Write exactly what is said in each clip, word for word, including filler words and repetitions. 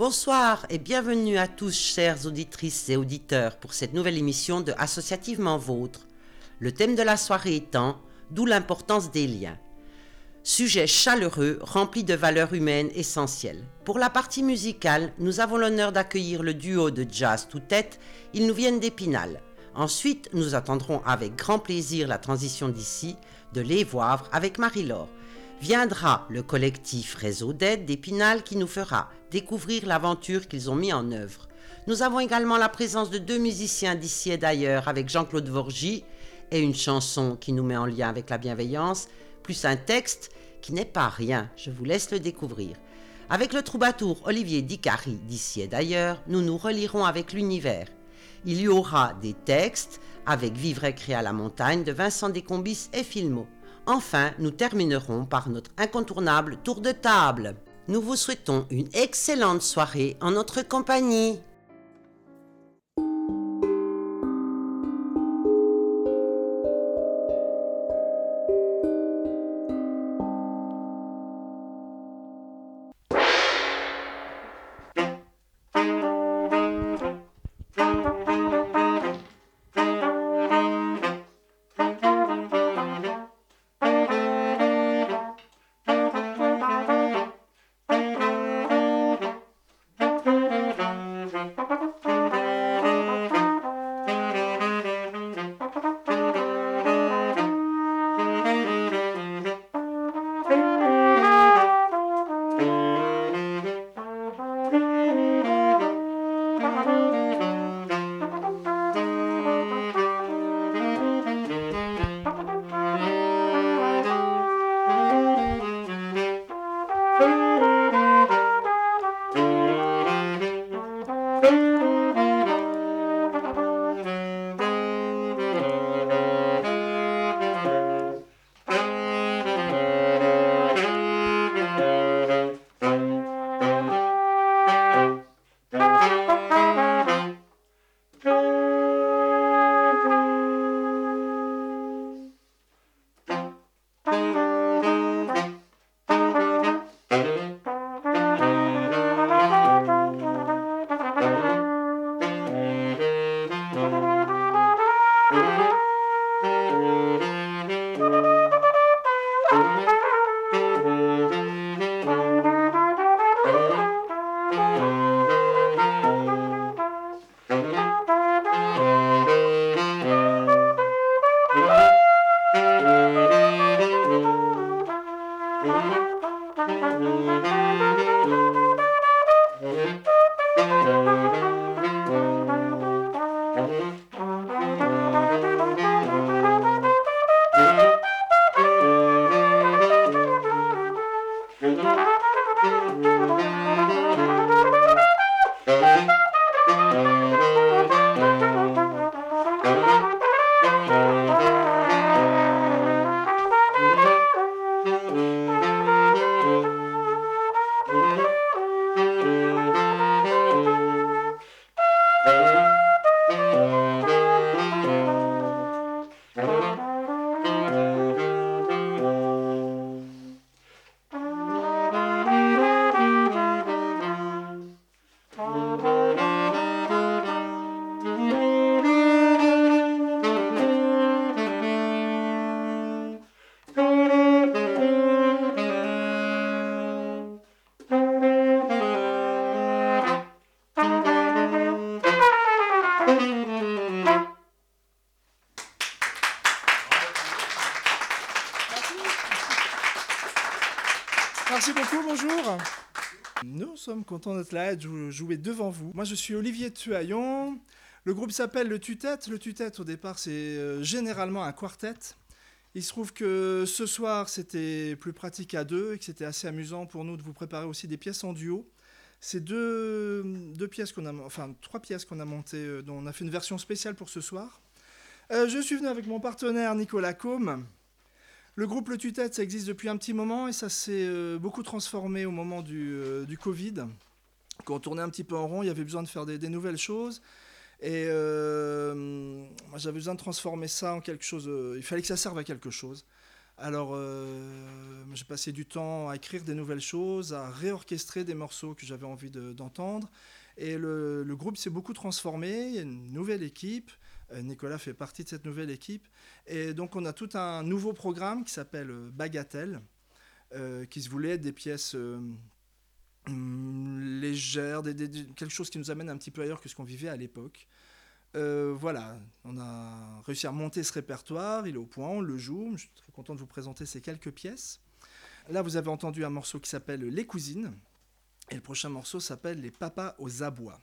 Bonsoir et bienvenue à tous, chères auditrices et auditeurs, pour cette nouvelle émission de Associativement Vôtre. Le thème de la soirée étant « D'où l'importance des liens ». Sujet chaleureux, rempli de valeurs humaines essentielles. Pour la partie musicale, nous avons l'honneur d'accueillir le duo de jazz tout-tête, ils nous viennent d'Épinal. Ensuite, nous attendrons avec grand plaisir la transition d'ici, de Les Voivres avec Marie-Laure. Viendra le collectif Réseau d'aide d'Épinal qui nous fera découvrir l'aventure qu'ils ont mis en œuvre. Nous avons également la présence de deux musiciens d'ici et d'ailleurs avec Jean-Claude Vorgy et une chanson qui nous met en lien avec la bienveillance, plus un texte qui n'est pas rien, je vous laisse le découvrir. Avec le troubadour Olivier Dicary d'ici et d'ailleurs, nous nous relierons avec l'univers. Il y aura des textes avec Vivre et créer à la montagne de Vincent Descombis et Filmo. Enfin, nous terminerons par notre incontournable tour de table. Nous vous souhaitons une excellente soirée en notre compagnie. Merci beaucoup, bonjour. Nous sommes contents d'être là et de jouer devant vous. Moi, je suis Olivier Tuaillon. Le groupe s'appelle le Tue-Tête. Le Tue-Tête, au départ, c'est euh, généralement un quartet. Il se trouve que ce soir, c'était plus pratique à deux et que c'était assez amusant pour nous de vous préparer aussi des pièces en duo. C'est deux, deux pièces qu'on a, enfin trois pièces qu'on a montées, dont on a fait une version spéciale pour ce soir. Euh, je suis venu avec mon partenaire Nicolas Côme. Le groupe Le Tue-Tête, ça existe depuis un petit moment et ça s'est euh, beaucoup transformé au moment du, euh, du Covid. Quand on tournait un petit peu en rond, il y avait besoin de faire des, des nouvelles choses. Et euh, moi, j'avais besoin de transformer ça en quelque chose. Euh, il fallait que ça serve à quelque chose. Alors, euh, j'ai passé du temps à écrire des nouvelles choses, à réorchestrer des morceaux que j'avais envie de, d'entendre. Et le, le groupe s'est beaucoup transformé, il y a une nouvelle équipe. Euh, Nicolas fait partie de cette nouvelle équipe. Et donc, on a tout un nouveau programme qui s'appelle Bagatelle, euh, qui se voulait être des pièces euh, hum, légères, des, des, des, quelque chose qui nous amène un petit peu ailleurs que ce qu'on vivait à l'époque. Euh, voilà, on a réussi à monter ce répertoire, il est au point, on le joue. Je suis très content de vous présenter ces quelques pièces. Là, vous avez entendu un morceau qui s'appelle Les Cousines, et le prochain morceau s'appelle Les Papas aux Abois.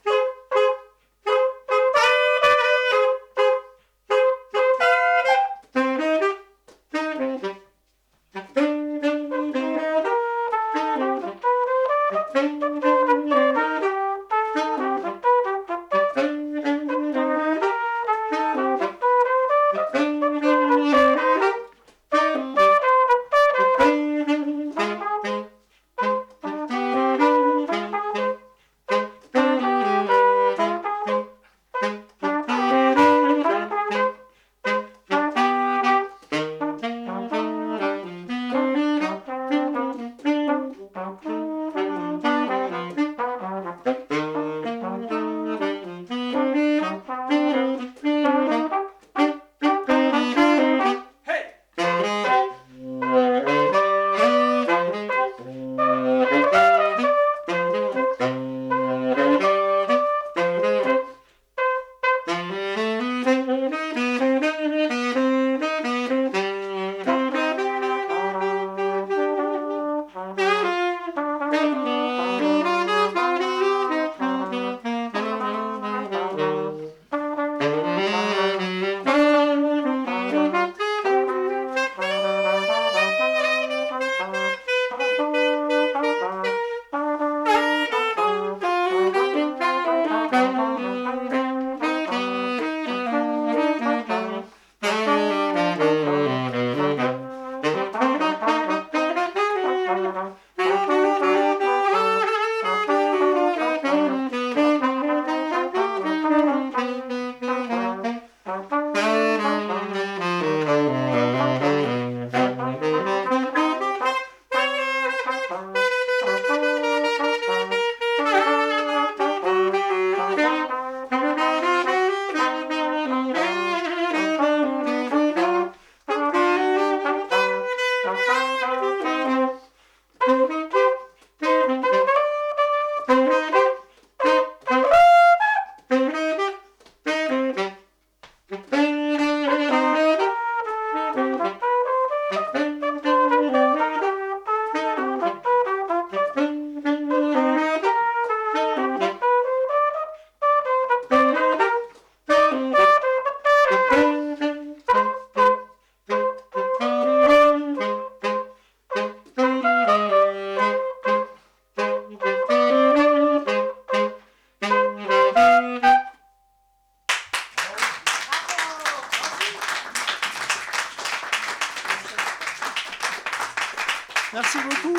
Merci beaucoup.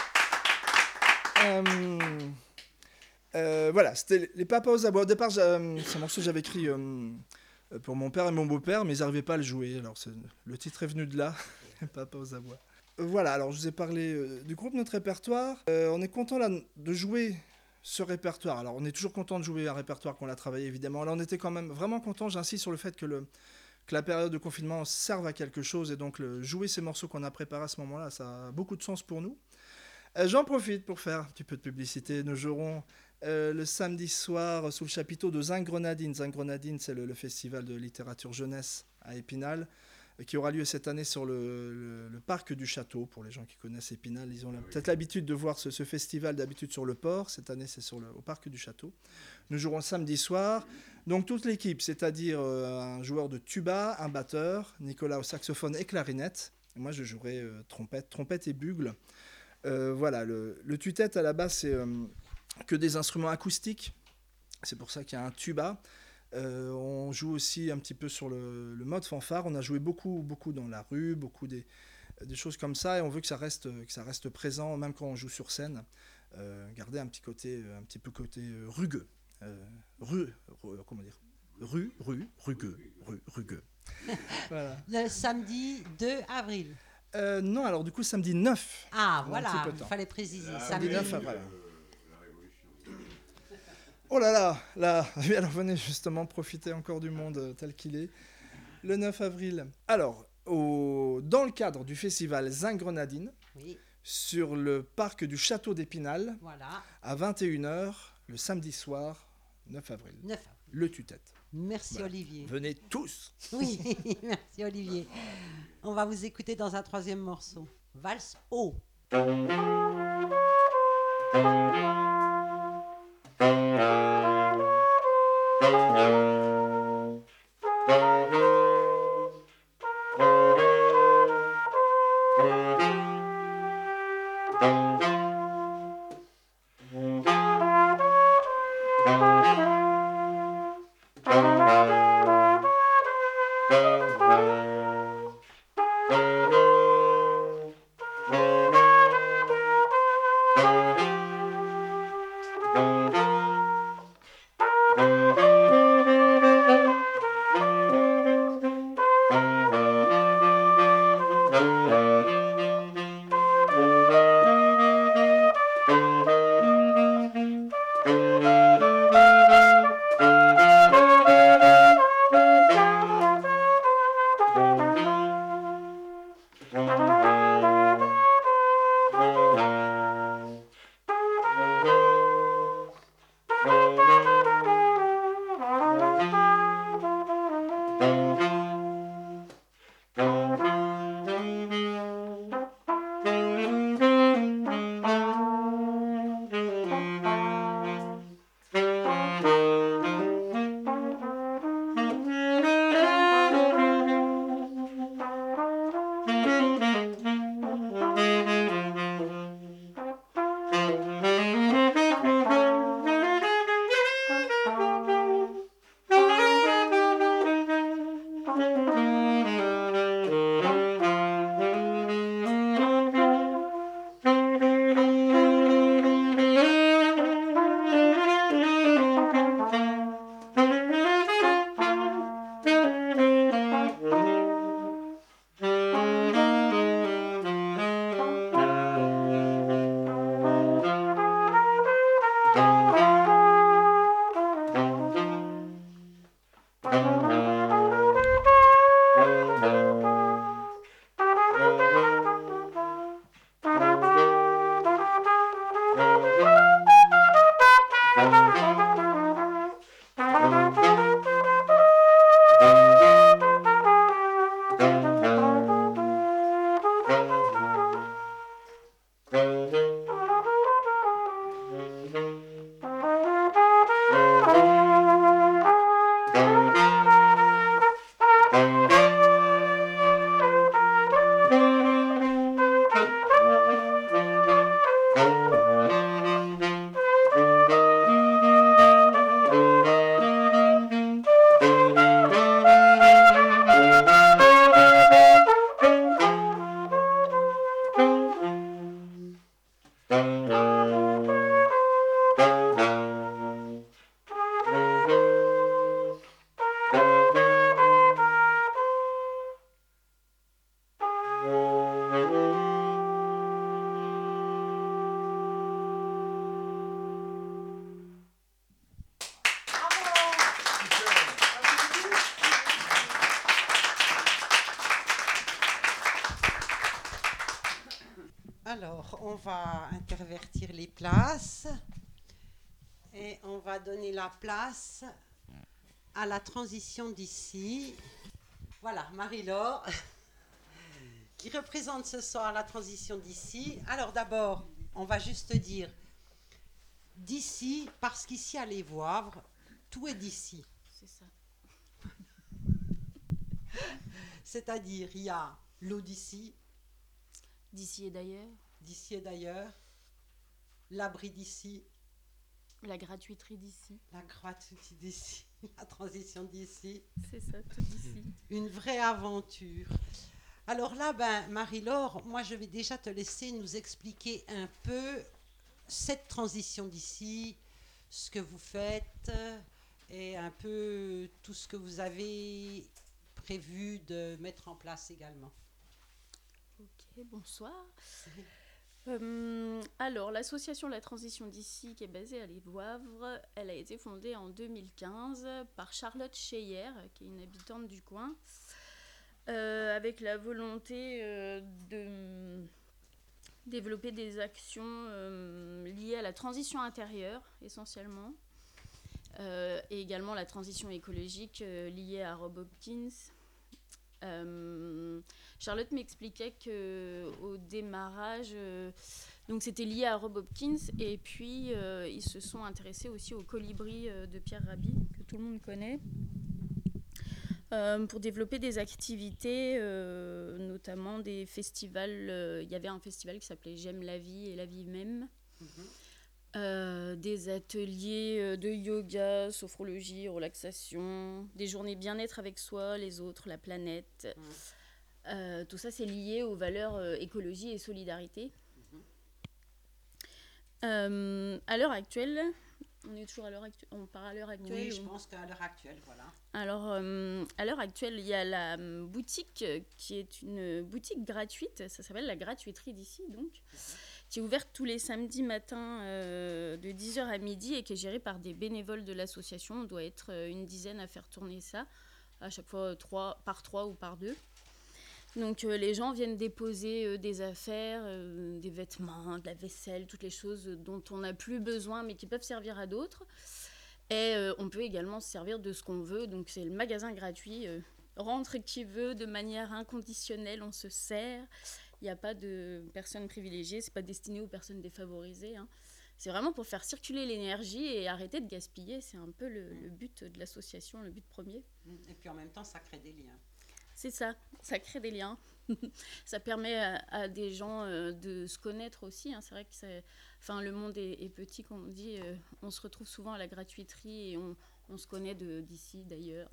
Euh, euh, voilà, c'était Les Papas aux Abois. Au départ, c'est un morceau que j'avais écrit euh, pour mon père et mon beau-père, mais ils n'arrivaient pas à le jouer. Alors, le titre est venu de là, Les Papas aux Abois. Euh, voilà, alors je vous ai parlé euh, du groupe Notre Répertoire. Euh, on est content là de jouer ce répertoire. Alors, on est toujours content de jouer un répertoire qu'on a travaillé, évidemment. Là, on était quand même vraiment content. J'insiste sur le fait que le que la période de confinement serve à quelque chose, et donc le, jouer ces morceaux qu'on a préparés à ce moment-là, ça a beaucoup de sens pour nous. Euh, j'en profite pour faire un petit peu de publicité. Nous jouerons euh, le samedi soir sous le chapiteau de Zinc Grenadine. Zinc Grenadine, c'est le, le festival de littérature jeunesse à Épinal, euh, qui aura lieu cette année sur le, le, le parc du château. Pour les gens qui connaissent Épinal, ils ont peut-être l'habitude de voir ce, ce festival d'habitude sur le port. Cette année, c'est sur le, au parc du château. Nous jouerons samedi soir. Donc toute l'équipe, c'est-à-dire euh, un joueur de tuba, un batteur, Nicolas au saxophone et clarinette. Et moi, je jouerai euh, trompette, trompette et bugle. Euh, voilà, le, le tue-tête à la base, c'est euh, que des instruments acoustiques. C'est pour ça qu'il y a un tuba. Euh, on joue aussi un petit peu sur le, le mode fanfare. On a joué beaucoup, beaucoup dans la rue, beaucoup des, des choses comme ça, et on veut que ça reste, que ça reste présent, même quand on joue sur scène. Euh, garder un petit côté, un petit peu côté rugueux. Euh, rue, rue, comment dire, rue, rue, rugueux, rue, rugueux. Voilà. Le samedi deux avril. Euh, non, alors du coup, samedi neuf. Ah, Un voilà, petit peu de il temps. fallait préciser. Samedi Samedi neuf avril. Oh là là, là, alors venez justement profiter encore du monde euh, tel qu'il est. Le neuf avril. Alors, au, dans le cadre du festival Zingrenadine, Oui, sur le parc du Château d'Épinal, voilà, à vingt et une heures, le samedi soir, neuf avril. neuf avril. Le tue-tête. Merci Voilà. Olivier. Venez tous. Oui, merci Olivier. On va vous écouter dans un troisième morceau. Valse haut. Alors, on va intervertir les places et on va donner la place à la transition d'ici. Voilà, Marie-Laure, qui représente ce soir la transition d'ici. Alors d'abord, on va juste dire d'ici, parce qu'ici à Les Voivres, tout est d'ici. C'est ça. C'est-à-dire, il y a l'eau d'ici, D'ici et d'ailleurs, d'ici et d'ailleurs, l'abri d'ici, la gratuiterie d'ici. la gratuité d'ici, la transition d'ici, C'est ça, tout d'ici. une vraie aventure. Alors là, ben, Marie-Laure, moi je vais déjà te laisser nous expliquer un peu cette transition d'ici, ce que vous faites et un peu tout ce que vous avez prévu de mettre en place également? Ok, bonsoir. Euh, alors, l'association La Transition d'ici, qui est basée à Les Wavres, elle a été fondée en deux mille quinze par Charlotte Cheyer, qui est une habitante du coin, euh, avec la volonté euh, de développer des actions euh, liées à la transition intérieure, essentiellement, euh, et également la transition écologique euh, liée à Rob Hopkins. Euh, Charlotte m'expliquait qu'au démarrage, euh, donc c'était lié à Rob Hopkins, et puis euh, ils se sont intéressés aussi au colibri euh, de Pierre Rabhi, que tout le monde connaît, euh, pour développer des activités, euh, notamment des festivals. Euh, il y avait un festival qui s'appelait J'aime la vie et la vie même. Mm-hmm. Euh, des ateliers de yoga, sophrologie, relaxation, des journées bien-être avec soi, les autres, la planète. Mmh. Euh, tout ça, c'est lié aux valeurs euh, écologie et solidarité. Mmh. Euh, à l'heure actuelle, on est toujours à l'heure actuelle, on part à l'heure actuelle. Oui, je ou... pense qu'à l'heure actuelle, voilà. Alors, euh, à l'heure actuelle, il y a la boutique qui est une boutique gratuite, ça s'appelle la Gratuiterie d'ici, donc. Mmh. Qui est ouverte tous les samedis matins euh, de dix heures à midi et qui est gérée par des bénévoles de l'association. On doit être euh, une dizaine à faire tourner ça, à chaque fois trois, par trois ou par deux. Donc euh, les gens viennent déposer euh, des affaires, euh, des vêtements, de la vaisselle, toutes les choses dont on n'a plus besoin mais qui peuvent servir à d'autres. Et euh, on peut également se servir de ce qu'on veut. Donc c'est le magasin gratuit. Euh, rentre qui veut de manière inconditionnelle, on se sert. Il n'y a pas de personnes privilégiées, ce n'est pas destiné aux personnes défavorisées. Hein. C'est vraiment pour faire circuler l'énergie et arrêter de gaspiller. C'est un peu le, mmh. le but de l'association, le but premier. Et puis en même temps, ça crée des liens. C'est ça, ça crée des liens. Ça permet à, à des gens euh, de se connaître aussi. Hein. C'est vrai que c'est, enfin, le monde est, est petit, comme on dit. Euh, on se retrouve souvent à la gratuiterie et on, on se connaît de, d'ici, d'ailleurs.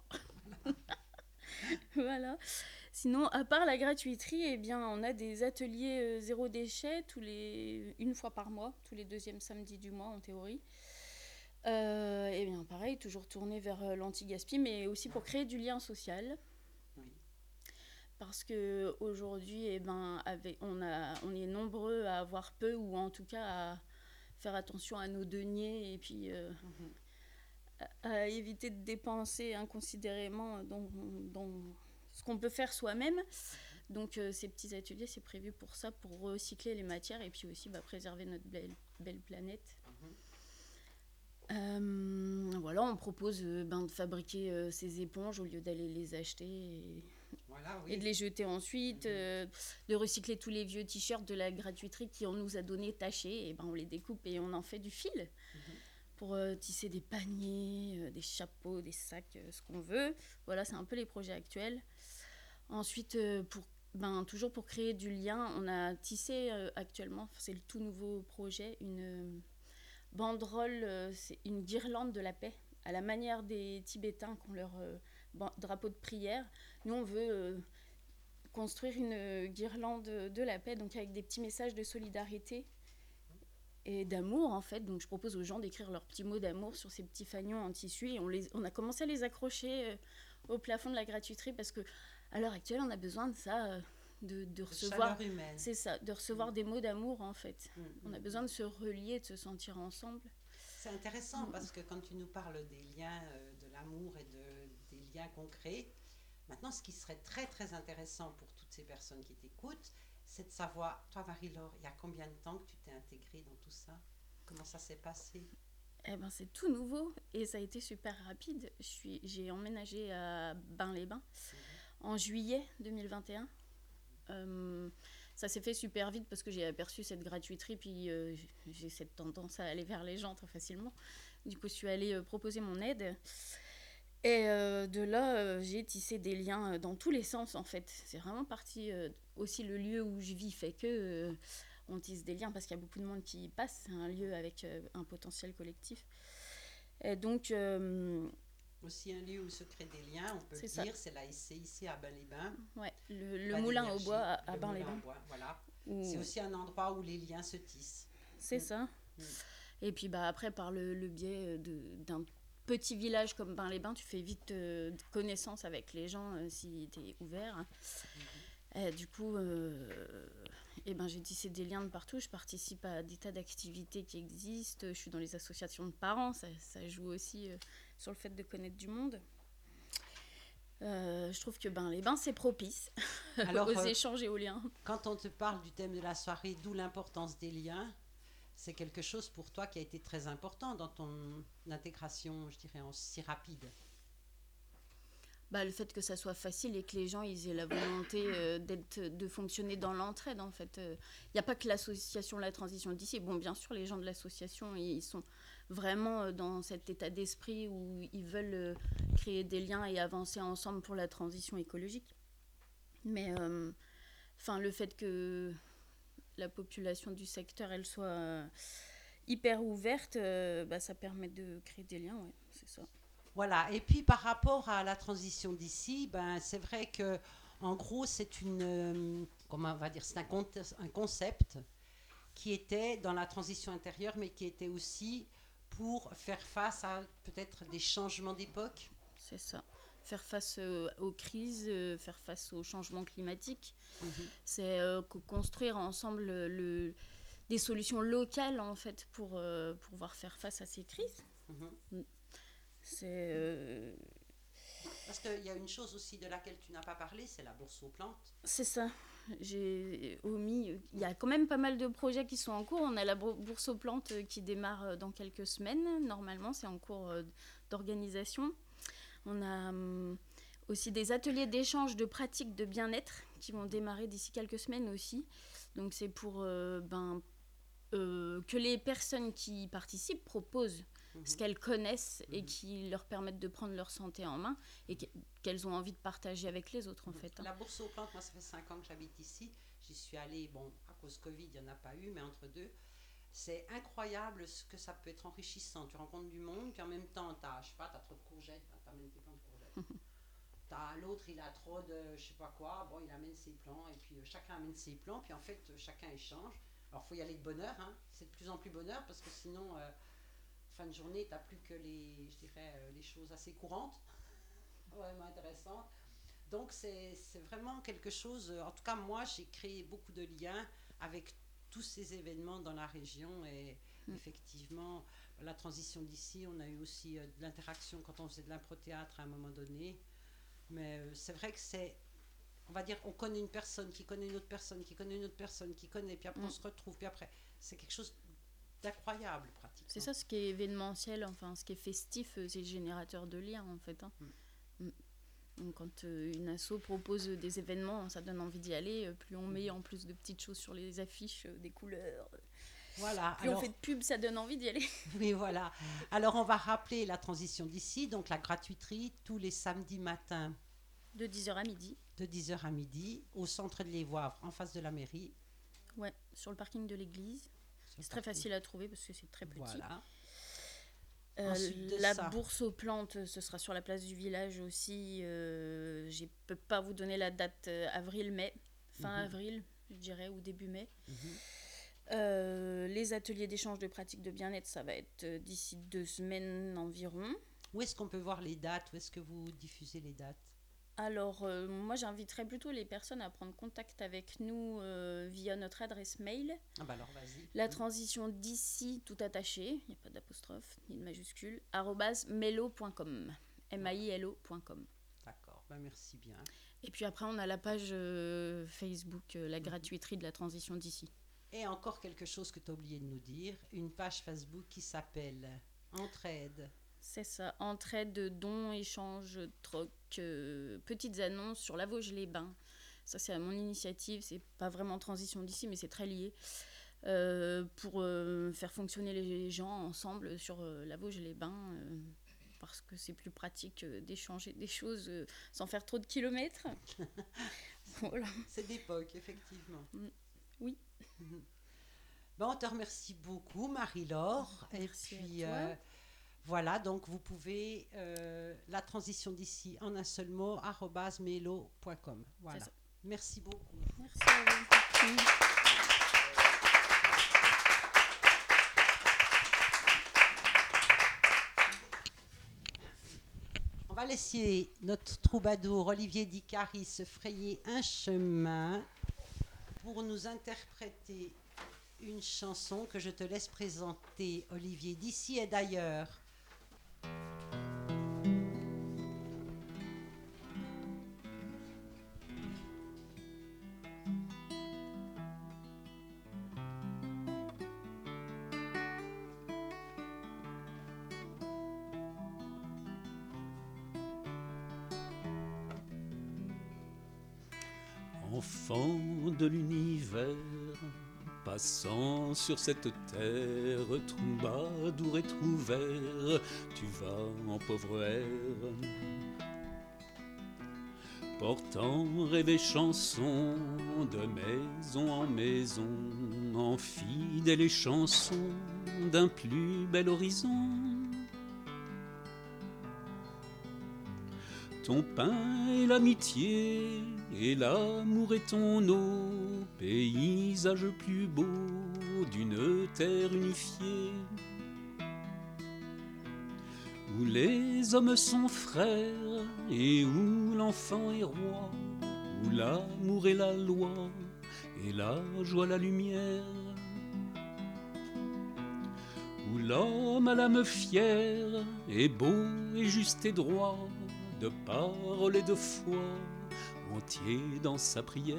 Voilà. Sinon, à part la gratuiterie, eh bien, on a des ateliers euh, zéro déchet tous les, une fois par mois, tous les deuxièmes samedis du mois en théorie. Euh, et bien, pareil, toujours tourné vers euh, l'anti-gaspi, mais aussi pour créer du lien social. Oui. Parce qu'aujourd'hui, eh ben, avec, on, a, on est nombreux à avoir peu, ou en tout cas à faire attention à nos deniers, et puis euh, mm-hmm. à, à éviter de dépenser inconsidérément dans... dans ce qu'on peut faire soi-même. Donc euh, ces petits ateliers, c'est prévu pour ça, pour recycler les matières et puis aussi bah, préserver notre belle, belle planète. Mmh. Euh, voilà, on propose euh, ben, de fabriquer euh, ces éponges au lieu d'aller les acheter et, voilà, oui. et de les jeter ensuite, mmh. euh, de recycler tous les vieux t-shirts de la gratuiterie qui on nous a donné tachés, et ben, on les découpe et on en fait du fil. Mmh. Pour euh, tisser des paniers, euh, des chapeaux, des sacs, euh, ce qu'on veut. Voilà, c'est un peu les projets actuels. Ensuite, euh, pour, ben, toujours pour créer du lien, on a tissé euh, actuellement, c'est le tout nouveau projet, une euh, banderole, euh, c'est une guirlande de la paix, à la manière des Tibétains qui ont leur euh, ban- drapeau de prière. Nous, on veut euh, construire une euh, guirlande de la paix, donc avec des petits messages de solidarité et d'amour, en fait. Donc, je propose aux gens d'écrire leurs petits mots d'amour sur ces petits fanions en tissu. Et on, les, on a commencé à les accrocher euh, au plafond de la gratuiterie parce que à l'heure actuelle, on a besoin de ça, euh, de, de recevoir... Chaleur humaine. C'est ça, de recevoir mmh. des mots d'amour, en fait. Mmh. On a besoin de se relier, de se sentir ensemble. C'est intéressant mmh. parce que quand tu nous parles des liens, euh, de l'amour et de, des liens concrets, maintenant, ce qui serait très, très intéressant pour toutes ces personnes qui t'écoutent, c'est de savoir, toi Marie-Laure, il y a combien de temps que tu t'es intégrée dans tout ça? Comment ça s'est passé? Eh ben, c'est tout nouveau et ça a été super rapide. Je suis, j'ai emménagé à Bain-les-Bains mmh. en juillet deux mille vingt et un. Euh, ça s'est fait super vite parce que j'ai aperçu cette gratuiterie, puis euh, j'ai cette tendance à aller vers les gens très facilement. Du coup, je suis allée euh, proposer mon aide. Et euh, de là, euh, j'ai tissé des liens dans tous les sens, en fait. C'est vraiment parti euh, aussi le lieu où je vis fait que euh, on tisse des liens parce qu'il y a beaucoup de monde qui y passe. C'est un lieu avec euh, un potentiel collectif. Et donc... Euh, aussi un lieu où se créent des liens, on peut c'est dire, ça. c'est là ici, ici à Bain-les-Bains. Ouais, le, le moulin au bois à, à Bain-les-Bains. Voilà. Où... C'est aussi un endroit où les liens se tissent. C'est mmh. ça. Mmh. Et puis bah, après, par le, le biais de, d'un petit village comme Bain-les-Bains, tu fais vite euh, connaissance avec les gens euh, si tu es ouvert. Mm-hmm. Et du coup, euh, eh ben, j'ai tissé des liens de partout. Je participe à des tas d'activités qui existent. Je suis dans les associations de parents. Ça, ça joue aussi euh, sur le fait de connaître du monde. Euh, je trouve que Bain-les-Bains, c'est propice Alors, aux euh, échanges et aux liens. Quand on te parle du thème de la soirée, d'où l'importance des liens, c'est quelque chose pour toi qui a été très important dans ton intégration, je dirais, si rapide. Bah, le fait que ça soit facile et que les gens ils aient la volonté euh, d'être, de fonctionner dans l'entraide, en fait. Il euh, n'y a pas que l'association La Transition d'ici. Bon, bien sûr, les gens de l'association, ils sont vraiment dans cet état d'esprit où ils veulent euh, créer des liens et avancer ensemble pour la transition écologique. Mais euh, le fait que la population du secteur, elle soit euh, hyper ouverte, euh, bah, ça permet de créer des liens, ouais, c'est ça. Voilà, et puis par rapport à la transition d'ici, ben, c'est vrai que en gros, c'est une, euh, comment on va dire, c'est un, con- un concept qui était dans la transition intérieure, mais qui était aussi pour faire face à peut-être des changements d'époque. C'est ça. Faire face euh, aux crises, euh, faire face aux changements climatiques. Mmh. C'est euh, construire ensemble le, le, des solutions locales, en fait, pour euh, pouvoir faire face à ces crises. Mmh. C'est... Euh... Parce qu'il y a une chose aussi de laquelle tu n'as pas parlé, c'est la bourse aux plantes. C'est ça. J'ai omis. Il y a quand même pas mal de projets qui sont en cours. On a la bourse aux plantes qui démarre dans quelques semaines. Normalement, c'est en cours d'organisation. On a aussi des ateliers d'échange de pratiques de bien-être qui vont démarrer d'ici quelques semaines aussi. Donc, c'est pour euh, ben, euh, que les personnes qui y participent proposent mmh. ce qu'elles connaissent mmh. et qui leur permettent de prendre leur santé en main et qu'elles ont envie de partager avec les autres, en mmh. fait. Hein. La bourse aux plantes, moi, ça fait cinq ans que j'habite ici. J'y suis allée, bon, à cause Covid, il n'y en a pas eu, mais entre deux, c'est incroyable ce que ça peut être enrichissant. Tu rencontres du monde, puis en même temps, tu as, je sais pas, tu as trop de courgettes, tu amènes tes plants de courgettes. T'as l'autre, il a trop de je sais pas quoi, bon, il amène ses plants, et puis euh, chacun amène ses plants, puis en fait, euh, chacun échange. Alors, il faut y aller de bonne heure, hein. C'est de plus en plus bonne heure, parce que sinon, euh, fin de journée, tu n'as plus que les, je dirais, euh, les choses assez courantes, vraiment intéressantes. Donc, c'est, c'est vraiment quelque chose, euh, en tout cas, moi, j'ai créé beaucoup de liens avec tous ces événements dans la région, et mmh. effectivement, la transition d'ici, on a eu aussi euh, de l'interaction quand on faisait de l'impro-théâtre à un moment donné. Mais euh, c'est vrai que c'est, on va dire, on connaît une personne qui connaît une autre personne, qui connaît une autre personne, qui connaît, puis après mmh. on se retrouve, puis après, c'est quelque chose d'incroyable, pratiquement. C'est ça, ce qui est événementiel, enfin, ce qui est festif, c'est le générateur de liens, en fait. Hein. Mmh. Donc, quand euh, une asso propose des événements, ça donne envie d'y aller. Plus on met en plus de petites choses sur les affiches, euh, des couleurs. Voilà. Plus alors, on fait de pub, ça donne envie d'y aller. Oui, voilà. Alors, on va rappeler la transition d'ici, donc la gratuiterie, tous les samedis matins. De dix heures à midi. De dix heures à midi, au centre de l'Évoivre, en face de la mairie. Ouais, sur le parking de l'église. C'est très parking. Facile à trouver parce que c'est très petit. Voilà. Euh, la ça. bourse aux plantes, ce sera sur la place du village aussi. Euh, je ne peux pas vous donner la date euh, avril-mai, fin mm-hmm. avril, je dirais, ou début mai. Mm-hmm. Euh, les ateliers d'échange de pratiques de bien-être, ça va être euh, d'ici deux semaines environ. Où est-ce qu'on peut voir les dates? Où est-ce que vous diffusez les dates? Alors, euh, moi, j'inviterais plutôt les personnes à prendre contact avec nous euh, via notre adresse mail. Ah bah alors, vas-y. La transition d'ici, tout attaché, il n'y a pas d'apostrophe ni de majuscule, arobase mailo point com. M A I L O point com. D'accord, bah merci bien. Et puis après, on a la page euh, Facebook, euh, la gratuiterie de la transition d'ici. Et encore quelque chose que tu as oublié de nous dire, une page Facebook qui s'appelle Entraide. C'est ça, entraide, dons, échanges, troc, euh, petites annonces sur la Vosges-les-Bains. Ça, c'est à mon initiative, c'est pas vraiment transition d'ici, mais c'est très lié. Euh, pour euh, faire fonctionner les gens ensemble sur euh, la Vosges-les-Bains, euh, parce que c'est plus pratique euh, d'échanger des choses euh, sans faire trop de kilomètres. Voilà. C'est d'époque, effectivement. Mm. Oui. Bon, on te remercie beaucoup, Marie-Laure. Merci et puis, à toi. Euh, Voilà, donc vous pouvez, euh, la transition d'ici en un seul mot, arobase mailo point com. Voilà. Merci beaucoup. Merci à vous. laisser notre troubadour Olivier Dicary se frayer un chemin pour nous interpréter une chanson que je te laisse présenter, Olivier, d'ici et d'ailleurs. Enfant de l'univers, passant sur cette terre, troubadour et trouvère, tu vas en pauvre air, portant rêve et chanson, de maison en maison, en fidèles et chansons d'un plus bel horizon. Ton pain et l'amitié, et l'amour est ton eau, paysage plus beau d'une terre unifiée, où les hommes sont frères, et où l'enfant est roi, où l'amour est la loi, et la joie la lumière, où l'homme à l'âme fière, est beau et juste et droit, de parole et de foi, entier dans sa prière.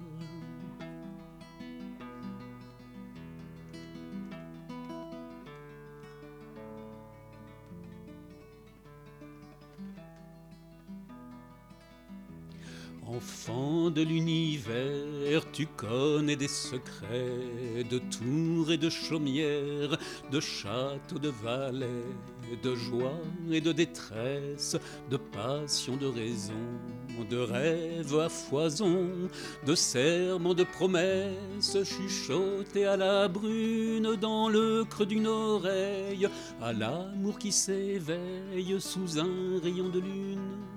Enfant de l'univers, tu connais des secrets de tours et de chaumières, de châteaux, de valets, de joie et de détresse, de passion, de raison, de rêves à foison, de serments, de promesses chuchotés à la brune dans le creux d'une oreille, à l'amour qui s'éveille sous un rayon de lune.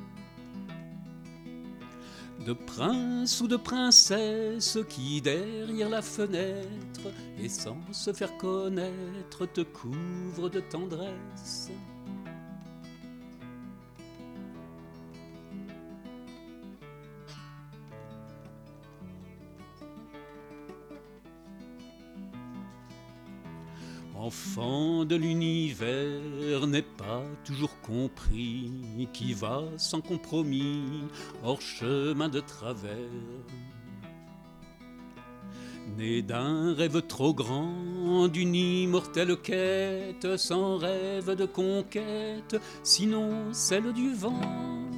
De prince ou de princesse qui derrière la fenêtre et sans se faire connaître te couvre de tendresse. Enfant de l'univers n'est pas toujours compris, qui va sans compromis hors chemin de travers. Né d'un rêve trop grand, d'une immortelle quête, sans rêve de conquête, sinon celle du vent.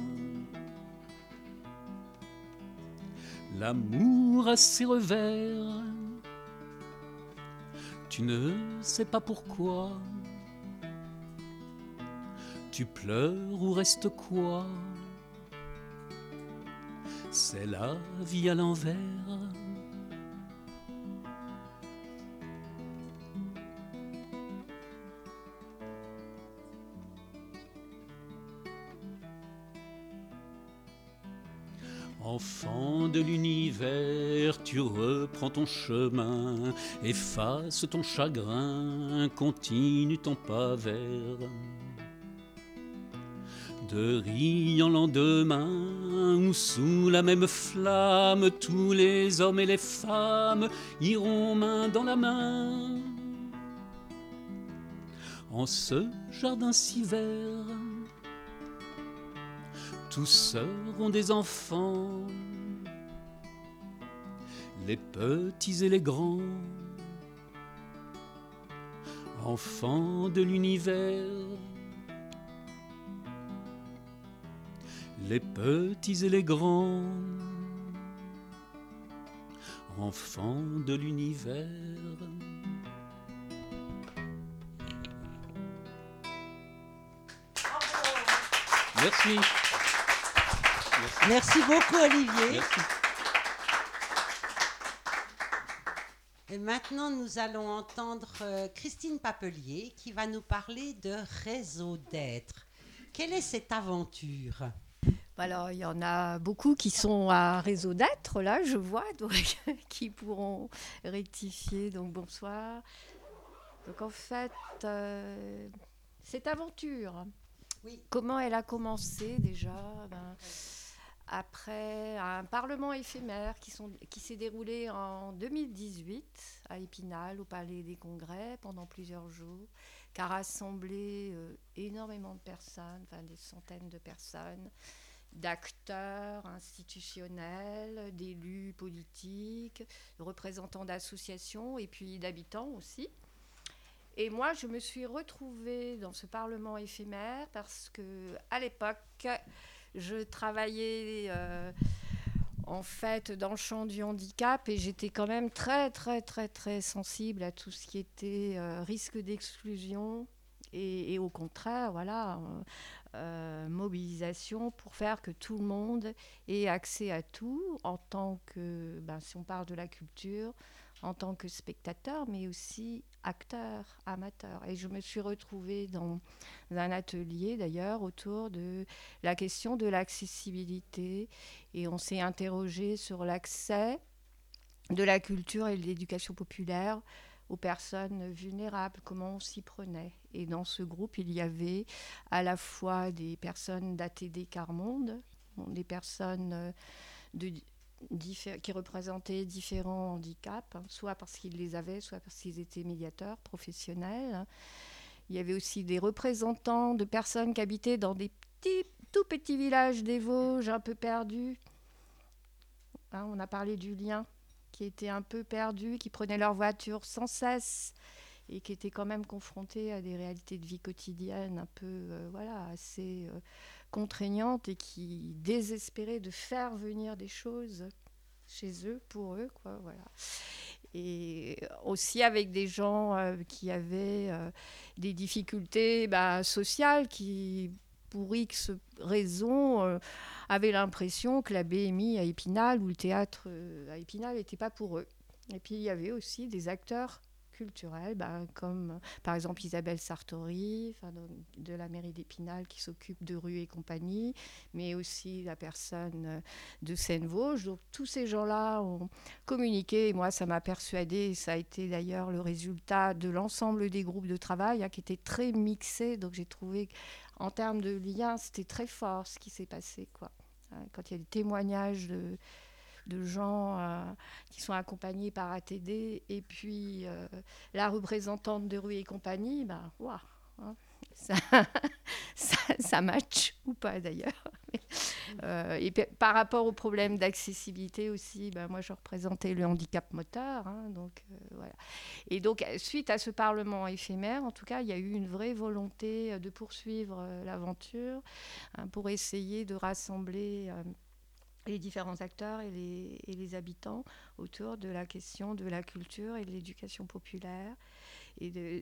L'amour a ses revers, tu ne sais pas pourquoi, tu pleures ou restes quoi, c'est la vie à l'envers. Enfant de l'univers, tu reprends ton chemin, efface ton chagrin, continue ton pas vers. De riant lendemain, où sous la même flamme, tous les hommes et les femmes iront main dans la main. En ce jardin si vert, tous seront des enfants, les petits et les grands, enfants de l'univers, les petits et les grands, enfants de l'univers. Merci. Merci beaucoup, Olivier. Merci. Et maintenant, nous allons entendre euh, Christine Papelier qui va nous parler de réseau d'être. Quelle est cette aventure ? Alors, il y en a beaucoup qui sont à réseau d'être, là, je vois, donc, qui pourront rectifier. Donc, bonsoir. Donc, en fait, euh, cette aventure, Oui. Comment elle a commencé déjà? Ben, après un parlement éphémère qui, sont, qui s'est déroulé en deux mille dix-huit à Épinal, au Palais des Congrès, pendant plusieurs jours, qui a rassemblé euh, énormément de personnes, enfin des centaines de personnes, d'acteurs institutionnels, d'élus politiques, de représentants d'associations et puis d'habitants aussi. Et moi, je me suis retrouvée dans ce parlement éphémère parce que, à l'époque, je travaillais euh, en fait dans le champ du handicap et j'étais quand même très, très, très, très sensible à tout ce qui était euh, risque d'exclusion et, et au contraire, voilà, euh, euh, mobilisation pour faire que tout le monde ait accès à tout en tant que, ben, si on parle de la culture, en tant que spectateur, mais aussi acteur, amateur. Et je me suis retrouvée dans un atelier, d'ailleurs, autour de la question de l'accessibilité. Et on s'est interrogé sur l'accès de la culture et de l'éducation populaire aux personnes vulnérables, comment on s'y prenait. Et dans ce groupe, il y avait à la fois des personnes d'A T D Quart Monde, des personnes de... qui représentaient différents handicaps, hein, soit parce qu'ils les avaient, soit parce qu'ils étaient médiateurs professionnels. Il y avait aussi des représentants de personnes qui habitaient dans des petits, tout petits villages des Vosges, un peu perdus. Hein, on a parlé du lien, qui étaient un peu perdus, qui prenaient leur voiture sans cesse et qui étaient quand même confrontés à des réalités de vie quotidienne un peu euh, voilà, assez euh, contraignantes et qui désespéraient de faire venir des choses chez eux, pour eux, quoi, voilà. Et aussi avec des gens euh, qui avaient euh, des difficultés bah, sociales, qui, pour X raisons, euh, avaient l'impression que la B M I à Épinal ou le théâtre euh, à Épinal n'était pas pour eux. Et puis il y avait aussi des acteurs culturels, bah, comme euh, par exemple Isabelle Sartori, de, de la mairie d'Épinal qui s'occupe de rue et compagnie, mais aussi la personne euh, de Seine-Vosges. Donc tous ces gens-là ont communiqué et moi ça m'a persuadée, et ça a été d'ailleurs le résultat de l'ensemble des groupes de travail hein, qui étaient très mixés, donc j'ai trouvé qu'en termes de lien c'était très fort ce qui s'est passé, quoi. Hein, quand il y a des témoignages de de gens euh, qui sont accompagnés par A T D et puis euh, la représentante de rue et compagnie, ben, wow, hein, ça, ça, ça match ou pas d'ailleurs. euh, et p- par rapport au problème d'accessibilité aussi, ben, moi je représentais le handicap moteur, hein, donc euh, voilà. Et donc suite à ce parlement éphémère, en tout cas, il y a eu une vraie volonté de poursuivre euh, l'aventure hein, pour essayer de rassembler euh, les différents acteurs et les, et les habitants autour de la question de la culture et de l'éducation populaire et de,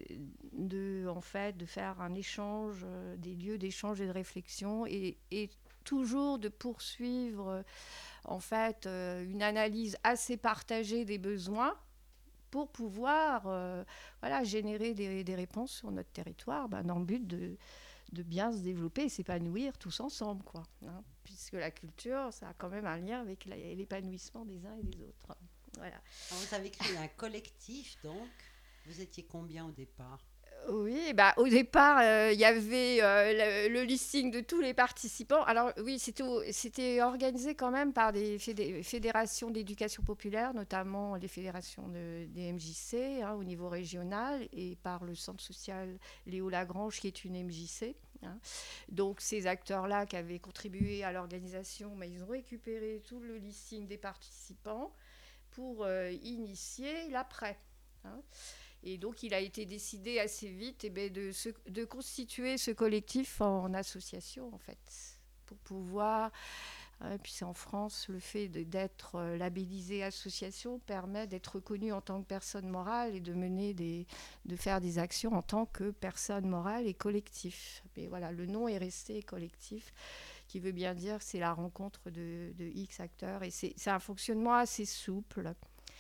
de, en fait, de faire un échange, euh, des lieux d'échange et de réflexion et, et toujours de poursuivre euh, en fait, euh, une analyse assez partagée des besoins pour pouvoir euh, voilà, générer des, des réponses sur notre territoire ben, dans le but de de bien se développer et s'épanouir tous ensemble, quoi. Hein, puisque la culture, ça a quand même un lien avec la, l'épanouissement des uns et des autres. Voilà. Alors vous avez créé un collectif, donc. Vous étiez combien au départ ? Oui, bah, au départ, il euh, y avait euh, le, le listing de tous les participants. Alors oui, c'était, c'était organisé quand même par des fédé- fédérations d'éducation populaire, notamment les fédérations de, des M J C hein, au niveau régional et par le centre social Léo Lagrange qui est une M J C. Hein. Donc ces acteurs-là qui avaient contribué à l'organisation, bah, ils ont récupéré tout le listing des participants pour euh, initier l'après. Hein. Et donc, il a été décidé assez vite eh bien, de, se, de constituer ce collectif en association, en fait, pour pouvoir... Euh, puis c'est en France, le fait de, d'être labellisé association permet d'être reconnu en tant que personne morale et de mener des, de faire des actions en tant que personne morale et collectif. Mais voilà, le nom est resté collectif, qui veut bien dire que c'est la rencontre de, de X acteurs. Et c'est, c'est un fonctionnement assez souple.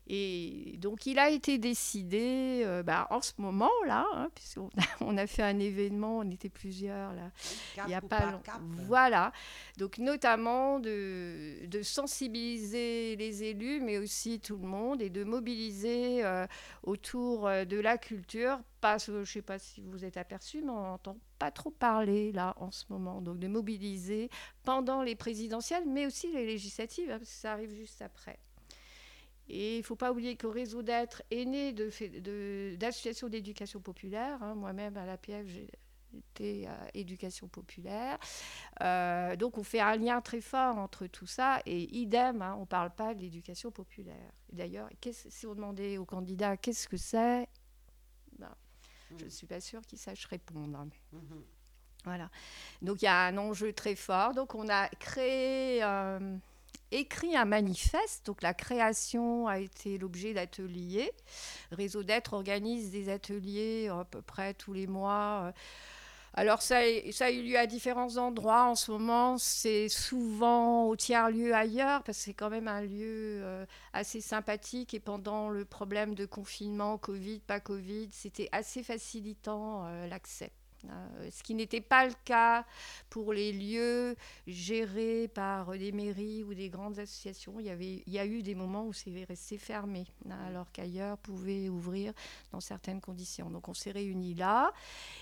Et donc, il a été décidé, euh, bah, en ce moment, là, hein, puisqu'on a, on a fait un événement, on était plusieurs, là, Cap il n'y a ou pas pas long- cap. Voilà. Donc, notamment de, de sensibiliser les élus, mais aussi tout le monde, et de mobiliser euh, autour euh, de la culture. Parce que, je ne sais pas si vous êtes aperçus, mais on n'entend pas trop parler, là, en ce moment. Donc, de mobiliser pendant les présidentielles, mais aussi les législatives, hein, parce que ça arrive juste après. Et il ne faut pas oublier que le réseau d'être est né de, de, d'associations d'éducation populaire. Hein. Moi-même, à l'A P F, j'étais à éducation populaire. Euh, donc, on fait un lien très fort entre tout ça. Et idem, hein, on ne parle pas de l'éducation populaire. Et d'ailleurs, si on demandait aux candidats qu'est-ce que c'est, ben, mmh. je ne suis pas sûre qu'ils sachent répondre. Mmh. Voilà. Donc, il y a un enjeu très fort. Donc, on a créé... Euh, écrit un manifeste, donc la création a été l'objet d'ateliers. Réseau d'être organise des ateliers à peu près tous les mois. Alors ça, ça a eu lieu à différents endroits en ce moment, c'est souvent au tiers-lieu ailleurs, parce que c'est quand même un lieu euh, assez sympathique et pendant le problème de confinement, Covid, pas Covid, c'était assez facilitant euh, l'accès. Euh, ce qui n'était pas le cas pour les lieux gérés par des mairies ou des grandes associations. Il y, avait, il y a eu des moments où c'est resté fermé, hein, alors qu'ailleurs pouvait ouvrir dans certaines conditions. Donc on s'est réunis là.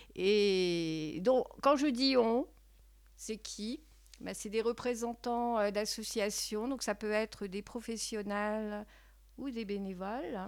Et donc quand je dis on, c'est qui ? Ben, c'est des représentants euh, d'associations, donc ça peut être des professionnels ou des bénévoles.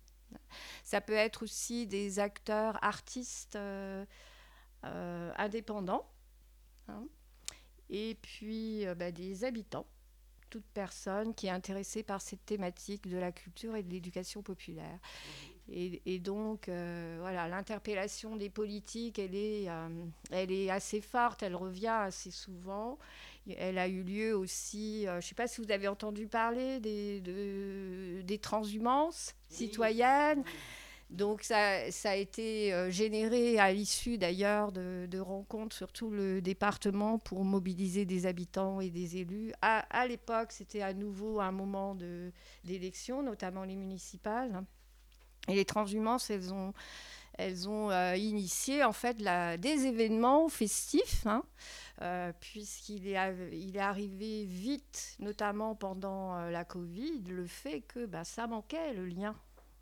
Ça peut être aussi des acteurs, artistes euh, Euh, indépendants, hein, et puis euh, bah, des habitants, toute personne qui est intéressée par cette thématique de la culture et de l'éducation populaire. Et, et donc, euh, voilà, l'interpellation des politiques, elle est, euh, elle est assez forte, elle revient assez souvent. Elle a eu lieu aussi, euh, je ne sais pas si vous avez entendu parler des, de, des transhumances citoyennes. Oui. Donc ça, ça a été euh, généré à l'issue d'ailleurs de, de rencontres sur tout le département pour mobiliser des habitants et des élus. À, à l'époque, c'était à nouveau un moment de, d'élection, notamment les municipales. Et les transhumances, elles ont, elles ont euh, initié en fait la, des événements festifs, hein, euh, puisqu'il est, il est arrivé vite, notamment pendant euh, la Covid, le fait que bah, ça manquait, le lien.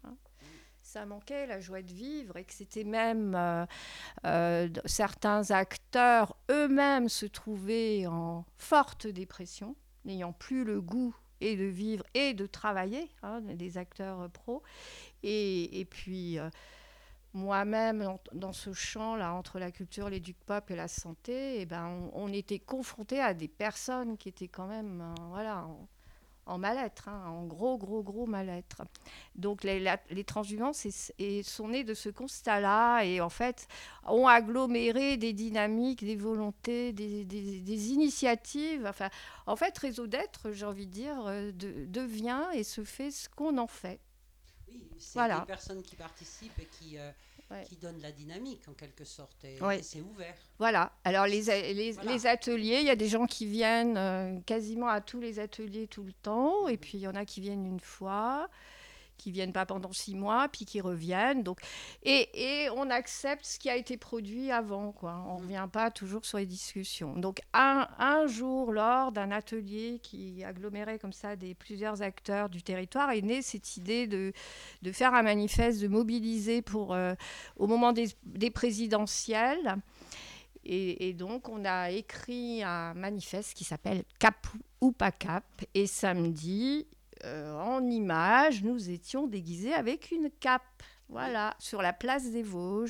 Ça manquait, la joie de vivre, et que c'était même euh, euh, certains acteurs eux-mêmes se trouvaient en forte dépression, n'ayant plus le goût et de vivre et de travailler, hein, des acteurs euh, pros. Et, et puis, euh, moi-même, dans, dans ce champ-là, entre la culture, l'éduc-pop et la santé, eh ben, on, on était confrontés à des personnes qui étaient quand même, euh, voilà... En, en mal-être, hein, en gros, gros, gros mal-être. Donc les, la, les transhumances et, et sont nés de ce constat-là et en fait ont aggloméré des dynamiques, des volontés, des, des, des initiatives. Enfin, en fait, Réseau d'être, j'ai envie de dire, de, devient et se fait ce qu'on en fait. Oui, c'est voilà. des personnes qui participent et qui... Euh... Ouais. qui donne la dynamique en quelque sorte et, ouais. et c'est ouvert. Voilà, alors les, les, voilà. les ateliers, il y a des gens qui viennent euh, quasiment à tous les ateliers tout le temps, mmh. et puis il y en a qui viennent une fois, qui viennent pas pendant six mois, puis qui reviennent. Donc, et, et on accepte ce qui a été produit avant, quoi. On ne revient pas toujours sur les discussions. Donc un, un jour, lors d'un atelier qui agglomérait comme ça des, plusieurs acteurs du territoire, est née cette idée de, de faire un manifeste, de mobiliser pour, euh, au moment des, des présidentielles. Et, et donc, on a écrit un manifeste qui s'appelle « Cap ou pas cap ». Et samedi... Euh, en images, nous étions déguisés avec une cape, voilà, sur la place des Vosges.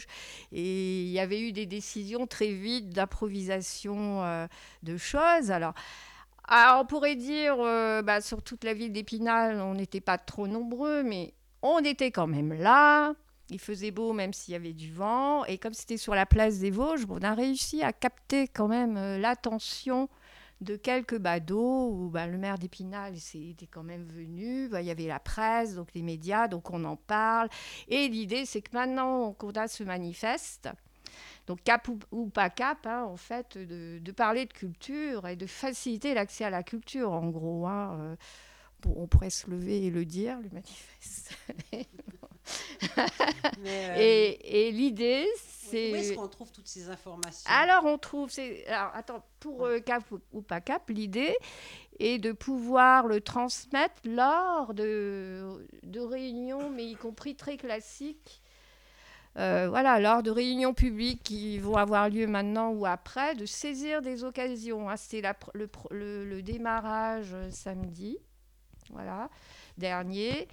Et il y avait eu des décisions très vite d'improvisation euh, de choses. Alors, alors, on pourrait dire, euh, bah, sur toute la ville d'Épinal, on n'était pas trop nombreux, mais on était quand même là. Il faisait beau, même s'il y avait du vent. Et comme c'était sur la place des Vosges, on a réussi à capter quand même euh, l'attention de quelques badauds où bah, le maire d'Épinal était quand même venu, bah, il y avait la presse, donc les médias, donc on en parle. Et l'idée, c'est que maintenant qu'on a ce manifeste, donc cap ou, ou pas cap, hein, en fait, de, de parler de culture et de faciliter l'accès à la culture, en gros. Hein, euh, bon, on pourrait se lever et le dire, le manifeste. Mais, euh, et, et l'idée, c'est... Où est-ce qu'on trouve toutes ces informations? Alors, on trouve... C'est... Alors, attends, pour Ouais. euh, Cap ou pas Cap, l'idée est de pouvoir le transmettre lors de, de réunions, mais y compris très classiques. Euh, voilà, lors de réunions publiques qui vont avoir lieu maintenant ou après, de saisir des occasions. Hein. C'était la, le, le, le démarrage euh, samedi, voilà, dernier.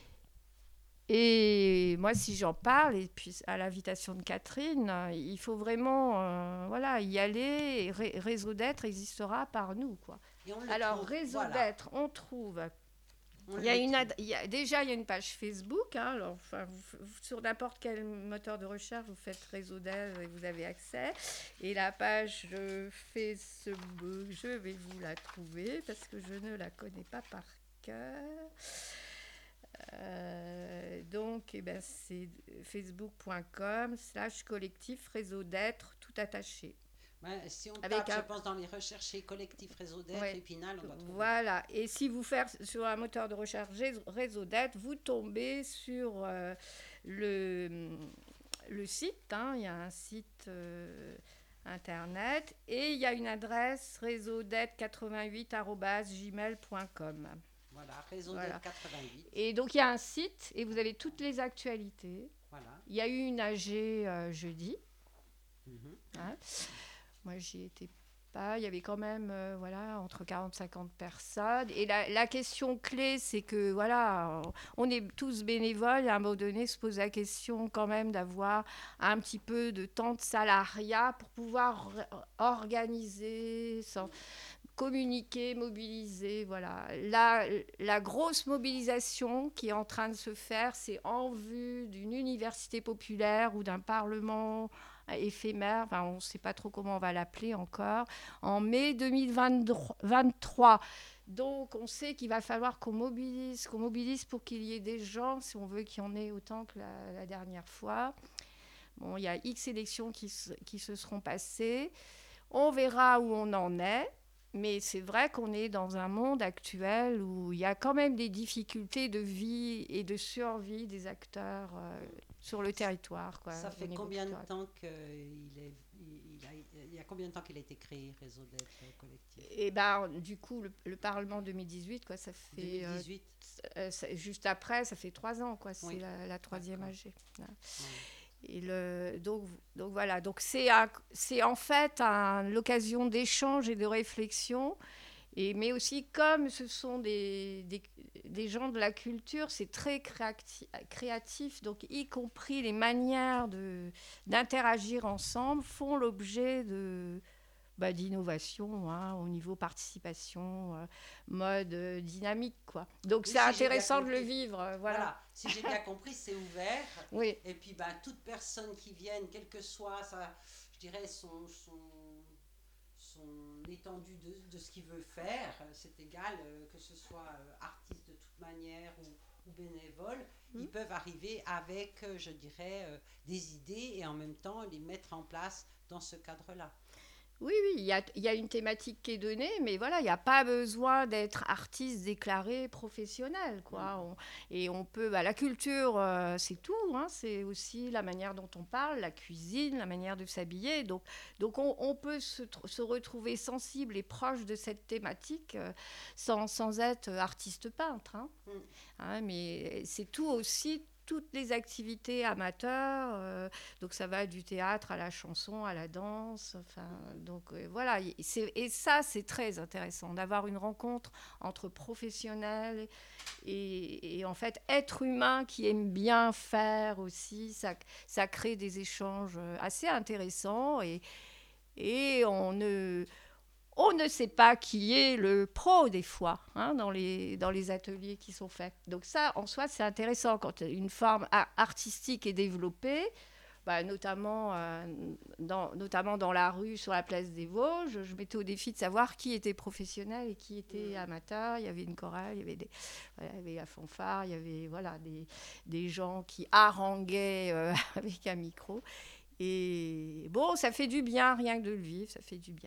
Et moi, si j'en parle, et puis à l'invitation de Catherine, euh, il faut vraiment euh, voilà, y aller. Et Ré- Réseau d'être existera par nous, quoi. Et on le Alors, trouve, Réseau voilà. d'être, on trouve... On Il y a le une trouve. ad- il y a, déjà, il y a une page Facebook. Hein, alors, enfin, vous- vous- sur n'importe quel moteur de recherche, vous faites Réseau d'être et vous avez accès. Et la page euh, Facebook, je vais vous la trouver parce que je ne la connais pas par cœur. Euh, donc, eh ben, c'est facebook.com slash collectif réseau d'être tout attaché. Ouais, si on Avec tape, un- je pense, dans les recherches collectifs réseau d'être, Ouais. Épinal, on va trouver. Voilà, et si vous faites sur un moteur de recherche réseau- réseau d'être, vous tombez sur euh, le, le site. Hein, il y a un site euh, internet et il y a une adresse réseau d'être quatre-vingt-huit arobase gmail point com. Voilà, réseau Voilà. d'être quatre-vingt-huit. Et donc il y a un site et vous avez toutes les actualités. Voilà. Il y a eu une A G euh, jeudi. Mhm. Hein. Moi, j'y étais pas. Il y avait quand même euh, voilà, entre quarante et cinquante personnes. Et la, la question clé, c'est que voilà, on est tous bénévoles. Et à un moment donné, se pose la question quand même d'avoir un petit peu de temps de salariat pour pouvoir r- organiser, sans- communiquer, mobiliser. Voilà. La, la grosse mobilisation qui est en train de se faire, c'est en vue d'une université populaire ou d'un parlement éphémère, enfin, on ne sait pas trop comment on va l'appeler encore, en mai deux mille vingt-trois. Donc, on sait qu'il va falloir qu'on mobilise, qu'on mobilise pour qu'il y ait des gens, si on veut qu'il y en ait autant que la, la dernière fois. Bon, il y a X élections qui se, qui se seront passées. On verra où on en est. Mais c'est vrai qu'on est dans un monde actuel où il y a quand même des difficultés de vie et de survie des acteurs euh, sur le territoire. Quoi, Ça au fait niveau combien de culturel. temps qu'il est, il, il a, il y a combien de temps qu'il a été créé, Réseau d'être collectif? Et ben, du coup, le, le Parlement deux mille dix-huit, quoi, ça fait deux mille dix-huit. euh, euh, ça- juste après, ça fait trois ans, quoi. C'est Oui. la, la troisième D'accord. A G. Là. Ouais. Et le, donc, donc voilà, donc c'est, un- c'est en fait un- l'occasion d'échange et de réflexion. Et, mais aussi, comme ce sont des, des, des gens de la culture, c'est très créati- créatif. Donc, y compris les manières de, d'interagir ensemble font l'objet de, bah, d'innovation hein, au niveau participation, euh, mode euh, dynamique. Quoi. Donc, Oui, c'est si j'ai bien intéressant de le compris. vivre. euh, Voilà. voilà. Si j'ai bien compris, c'est ouvert. Oui. Et puis, ben, toute personne qui vienne, quel que soit sa, je dirais, son, son, son étendue de, de ce qu'il veut faire, c'est égal, euh, que ce soit euh, artiste de toute manière ou, ou bénévole, Mm. ils peuvent arriver avec, euh, je dirais, euh, des idées et en même temps les mettre en place dans ce cadre-là. Oui, oui, il y a, il y a une thématique qui est donnée, mais voilà, il n'y a pas besoin d'être artiste déclaré professionnel, quoi. On- et on peut, bah, la culture, euh, c'est tout, hein, c'est aussi la manière dont on parle, la cuisine, la manière de s'habiller. Donc, donc on, on peut se, tr- se retrouver sensible et proche de cette thématique euh, sans, sans être artiste peintre. Hein. Mm. Hein, mais c'est tout aussi toutes les activités amateurs, euh, donc ça va du théâtre à la chanson, à la danse, enfin, donc euh, voilà, et, c'est, et ça c'est très intéressant, d'avoir une rencontre entre professionnels et, et en fait êtres humains qui aiment bien faire aussi, ça, ça crée des échanges assez intéressants et, et on ne... On ne sait pas qui est le pro des fois hein, dans, les, dans les ateliers qui sont faits. Donc ça, en soi, c'est intéressant quand une forme a- artistique est développée, bah, notamment, euh, dans, notamment dans la rue, sur la place des Vosges. Je mettais au défi de savoir qui était professionnel et qui était amateur. Il y avait une chorale, il y avait, des, voilà, il y avait la fanfare, il y avait voilà, des, des gens qui haranguaient euh, avec un micro. Et bon, ça fait du bien, rien que de le vivre, ça fait du bien.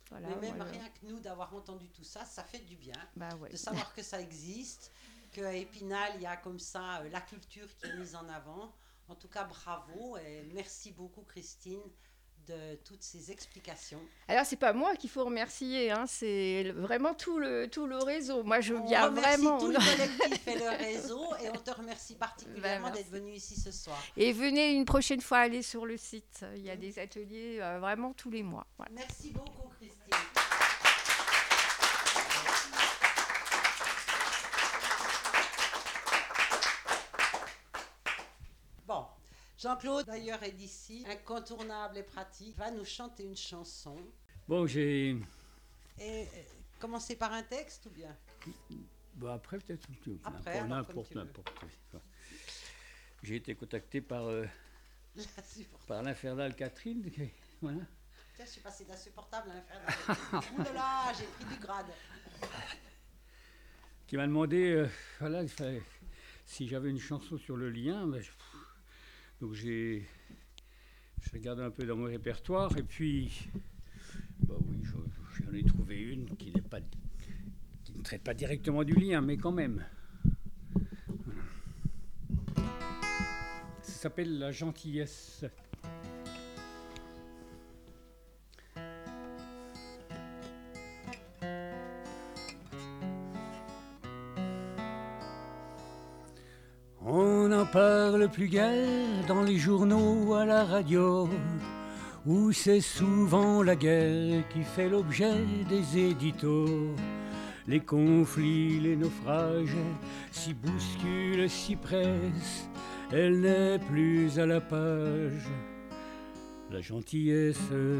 Voilà, Mais même voilà. rien que nous d'avoir entendu tout ça, ça fait du bien. Bah ouais. De savoir que ça existe, qu'à Épinal, il y a comme ça euh, la culture qui est mise en avant. En tout cas, bravo et merci beaucoup Christine de toutes ces explications. Alors, c'est pas moi qu'il faut remercier, hein, c'est vraiment tout le, tout le réseau. Moi, je On viens remercie vraiment. tout le collectif et le réseau et on te remercie particulièrement Ben, d'être venu ici ce soir. Et venez une prochaine fois aller sur le site. Il y a des ateliers euh, vraiment tous les mois. Voilà. Merci beaucoup Christine. Bon, Jean-Claude d'ailleurs est d'ici, incontournable et pratique, va nous chanter une chanson. Bon, j'ai... Et euh, commencer par un texte ou bien? Bon, après, peut-être... Après, alors, n'importe, comme tu veux. n'importe. J'ai été contacté par, euh, L'insupportable. par l'Infernal Catherine. qui- Voilà. Tiens, je suis passé d'insupportable à l'infernal. Ouh là là, j'ai pris du grade. Qui m'a demandé euh, voilà, il fallait- si j'avais une chanson sur le lien. Ben, je- donc j'ai, j'ai regardé un peu dans mon répertoire et puis, bah oui, je- j'en ai trouvé une qui n'est pas, qui ne traite pas directement du lien, mais quand même. Voilà. Ça s'appelle La gentillesse. On n'en parle plus guère dans les journaux, à la radio, où c'est souvent la guerre qui fait l'objet des éditos. Les conflits, les naufrages s'y bousculent, s'y pressent, elle n'est plus à la page, la gentillesse.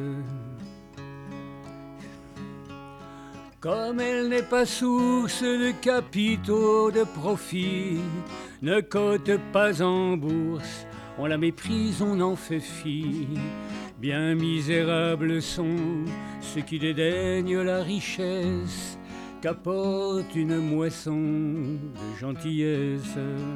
Comme elle n'est pas source de capitaux, de profit, ne cote pas en bourse, on la méprise, on en fait fi. Bien misérables sont ceux qui dédaignent la richesse qu'apporte une moisson de gentillesse.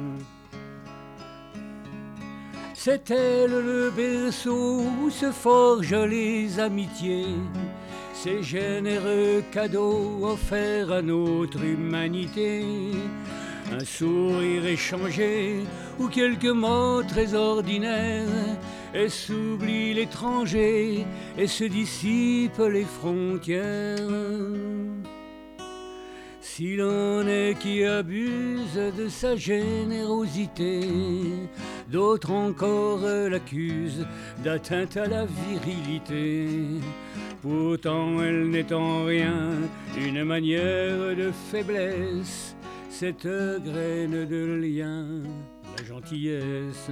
C'est elle le berceau où se forgent les amitiés, ces généreux cadeaux offerts à notre humanité. Un sourire échangé ou quelques mots très ordinaires, et s'oublie l'étranger et se dissipent les frontières. S'il en est qui abusent de sa générosité, d'autres encore l'accusent d'atteinte à la virilité. Pourtant elle n'est en rien une manière de faiblesse, cette graine de lien, la gentillesse.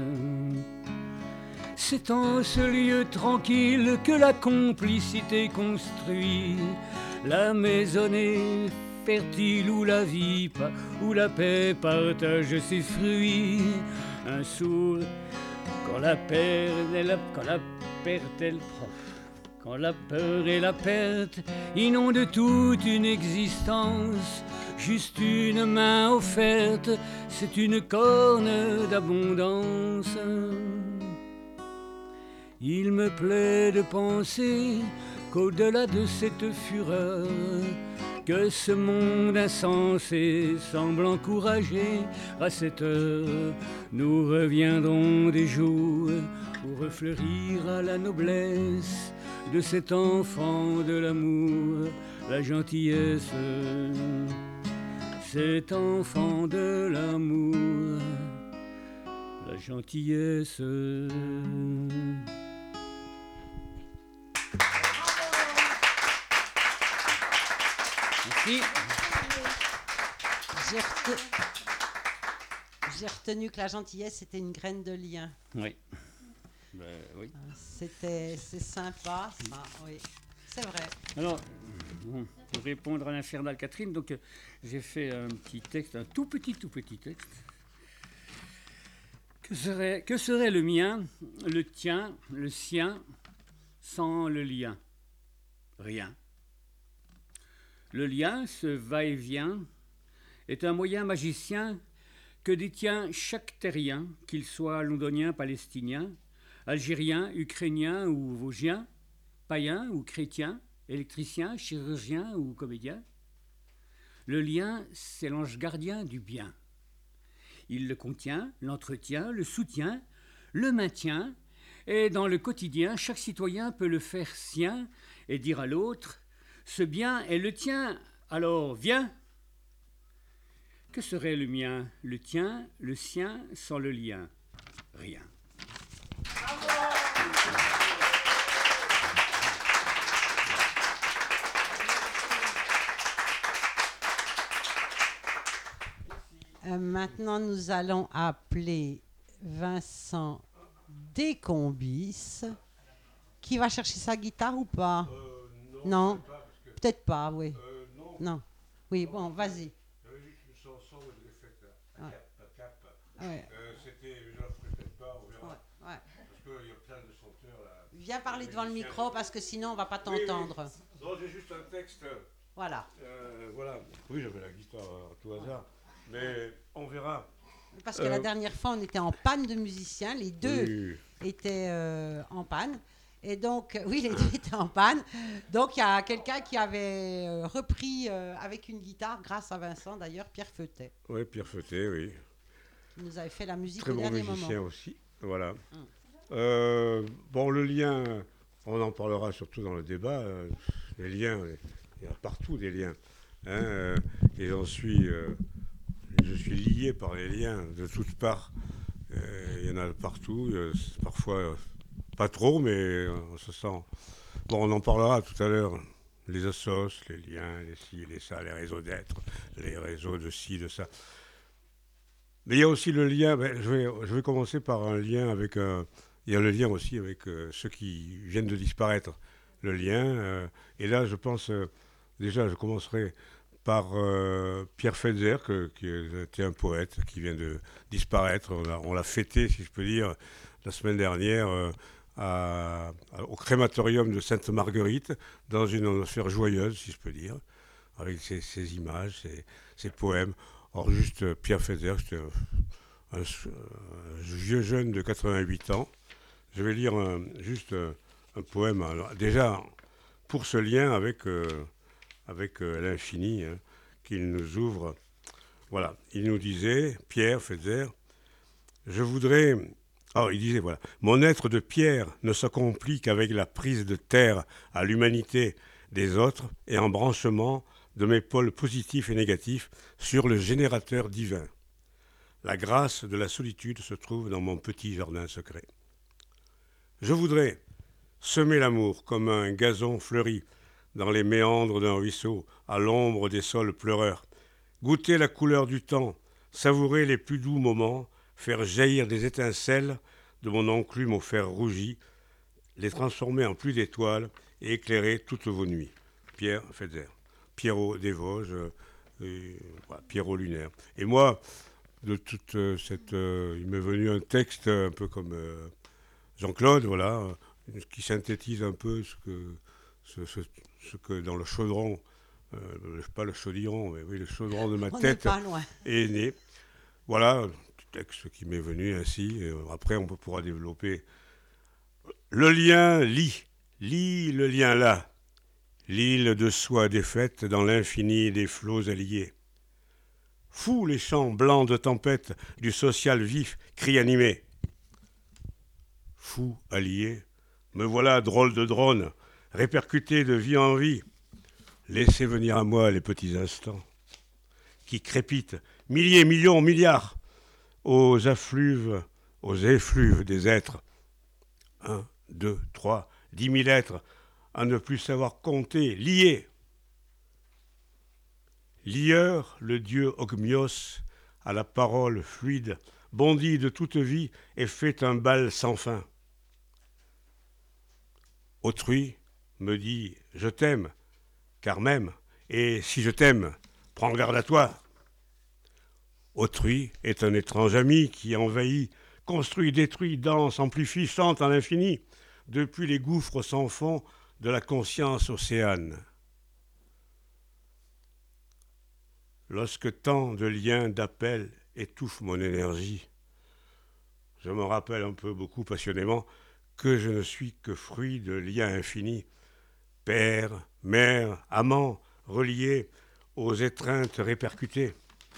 C'est en ce lieu tranquille que la complicité construit la maisonnée fertile où la vie, où la paix partage ses fruits. Un sourd quand la perte et la, quand la perte est le prof. Quand la peur et la perte inondent toute une existence, juste une main offerte, c'est une corne d'abondance. Il me plaît de penser qu'au-delà de cette fureur, que ce monde insensé semble encourager, à cette heure, nous reviendrons des jours pour refleurir à la noblesse de cet enfant de l'amour, la gentillesse. Cet enfant de l'amour, la gentillesse. Merci. J'ai rete- J'ai retenu que la gentillesse c'était une graine de lien. Oui. Ben, oui. C'était, c'est sympa, ça, oui. C'est vrai. Alors, bon, pour répondre à l'Infernal Catherine, donc euh, j'ai fait un petit texte, un tout petit, tout petit texte. Que serait, que serait le mien, le tien, le sien, sans le lien? Rien. Le lien, ce va-et-vient, est un moyen magicien que détient chaque terrien, qu'il soit londonien, palestinien, algérien, ukrainien ou vosgien, païen ou chrétien, électricien, chirurgien ou comédien. Le lien, c'est l'ange gardien du bien. Il le contient, l'entretient, le soutient, le maintient, et dans le quotidien, chaque citoyen peut le faire sien et dire à l'autre « Ce bien est le tien, alors viens !» Que serait le mien, le tien, le sien, sans le lien? Rien. Euh, maintenant, nous allons appeler Vincent Descombis. Qui va chercher sa guitare ou pas? euh, Non, Non, pas, parce que, peut-être pas, oui. euh, non. Non. Oui, bon, vas-y. J'avais juste une chanson, mais je l'ai faite à, à Ouais. cap. À cap. Ouais. Euh, C'était, je la ferai peut-être pas, on verra. Ouais, ouais. Parce qu'il y a plein de chanteurs là. Viens parler Des devant le musiciens. micro parce que sinon on va pas Oui, oui. t'entendre. Non, j'ai juste un texte. Voilà. Euh, voilà. Oui, j'avais la guitare à tout hasard. Mais on verra. Parce que Euh, la dernière fois, on était en panne de musiciens. Les deux Oui. étaient euh, en panne. Et donc, oui, les deux étaient en panne. Donc, il y a quelqu'un qui avait euh, repris euh, avec une guitare, grâce à Vincent d'ailleurs, Pierre Feutet. Oui, Pierre Feutet, oui. Il nous avait fait la musique Très au bon dernier musicien moment. aussi. Voilà. Hum. Euh, bon, le lien, on en parlera surtout dans le débat. euh, les liens, il y a partout des liens. Hein, euh, et j'en suis, euh, je suis lié par les liens de toutes parts. Euh, il y en a partout. euh, c'est parfois, euh, pas trop, mais euh, on se sent. Bon, on en parlera tout à l'heure. Les assos, les liens, les ci, les ça, les réseaux d'être, les réseaux de ci, de ça. Mais il y a aussi le lien, ben, je, vais, je vais commencer par un lien avec, euh, il y a le lien aussi avec euh, ceux qui viennent de disparaître, le lien, euh, et là je pense, euh, déjà je commencerai par euh, Pierre Fetzer, que, qui était un poète qui vient de disparaître, on l'a, on l'a fêté si je peux dire, la semaine dernière euh, à, à, au crématorium de Sainte-Marguerite, dans une atmosphère joyeuse si je peux dire, avec ses, ses images, ses, ses poèmes. Or, juste euh, Pierre Fetzer, c'était un, un, un vieux jeune de quatre-vingt-huit ans. Je vais lire un, juste un, un poème. Alors, déjà, pour ce lien avec, euh, avec euh, l'infini hein, qu'il nous ouvre. Voilà, il nous disait, Pierre Fetzer, je voudrais... Oh, il disait, voilà, mon être de pierre ne s'accomplit qu'avec la prise de terre à l'humanité des autres et en branchement de mes pôles positifs et négatifs sur le générateur divin. La grâce de la solitude se trouve dans mon petit jardin secret. Je voudrais semer l'amour comme un gazon fleuri dans les méandres d'un ruisseau, à l'ombre des sols pleureurs, goûter la couleur du temps, savourer les plus doux moments, faire jaillir des étincelles de mon enclume au fer rougi, les transformer en pluie d'étoiles et éclairer toutes vos nuits. Pierre Fetzer. Pierrot des Vosges, euh, et, voilà, Pierrot lunaire. Et moi, de toute euh, cette... Euh, il m'est venu un texte un peu comme euh, Jean-Claude, voilà, euh, qui synthétise un peu ce que, ce, ce, ce que dans le chaudron, euh, pas le chaudron, mais oui, le chaudron de ma On tête n'est pas loin. est né. Voilà, un texte qui m'est venu ainsi. Et après, on pourra développer. Le lien lie, lie le lien là. L'île de soi défaite dans l'infini des flots alliés. Fous les champs blancs de tempête du social vif, cri animé. Fou allié, me voilà drôle de drone, répercuté de vie en vie. Laissez venir à moi les petits instants qui crépitent, milliers, millions, milliards, aux affluves, aux effluves des êtres. Un, deux, trois, dix mille êtres, à ne plus savoir compter, lié. Lieur, le dieu Ogmios, à la parole fluide, bondit de toute vie et fait un bal sans fin. Autrui me dit « Je t'aime », car même, et si je t'aime, prends garde à toi. Autrui est un étrange ami qui envahit, construit, détruit, danse, amplifie, chante à l'infini, depuis les gouffres sans fond de la conscience océane. Lorsque tant de liens d'appel étouffent mon énergie, je me rappelle un peu beaucoup passionnément que je ne suis que fruit de liens infinis, père, mère, amant, reliés aux étreintes répercutées.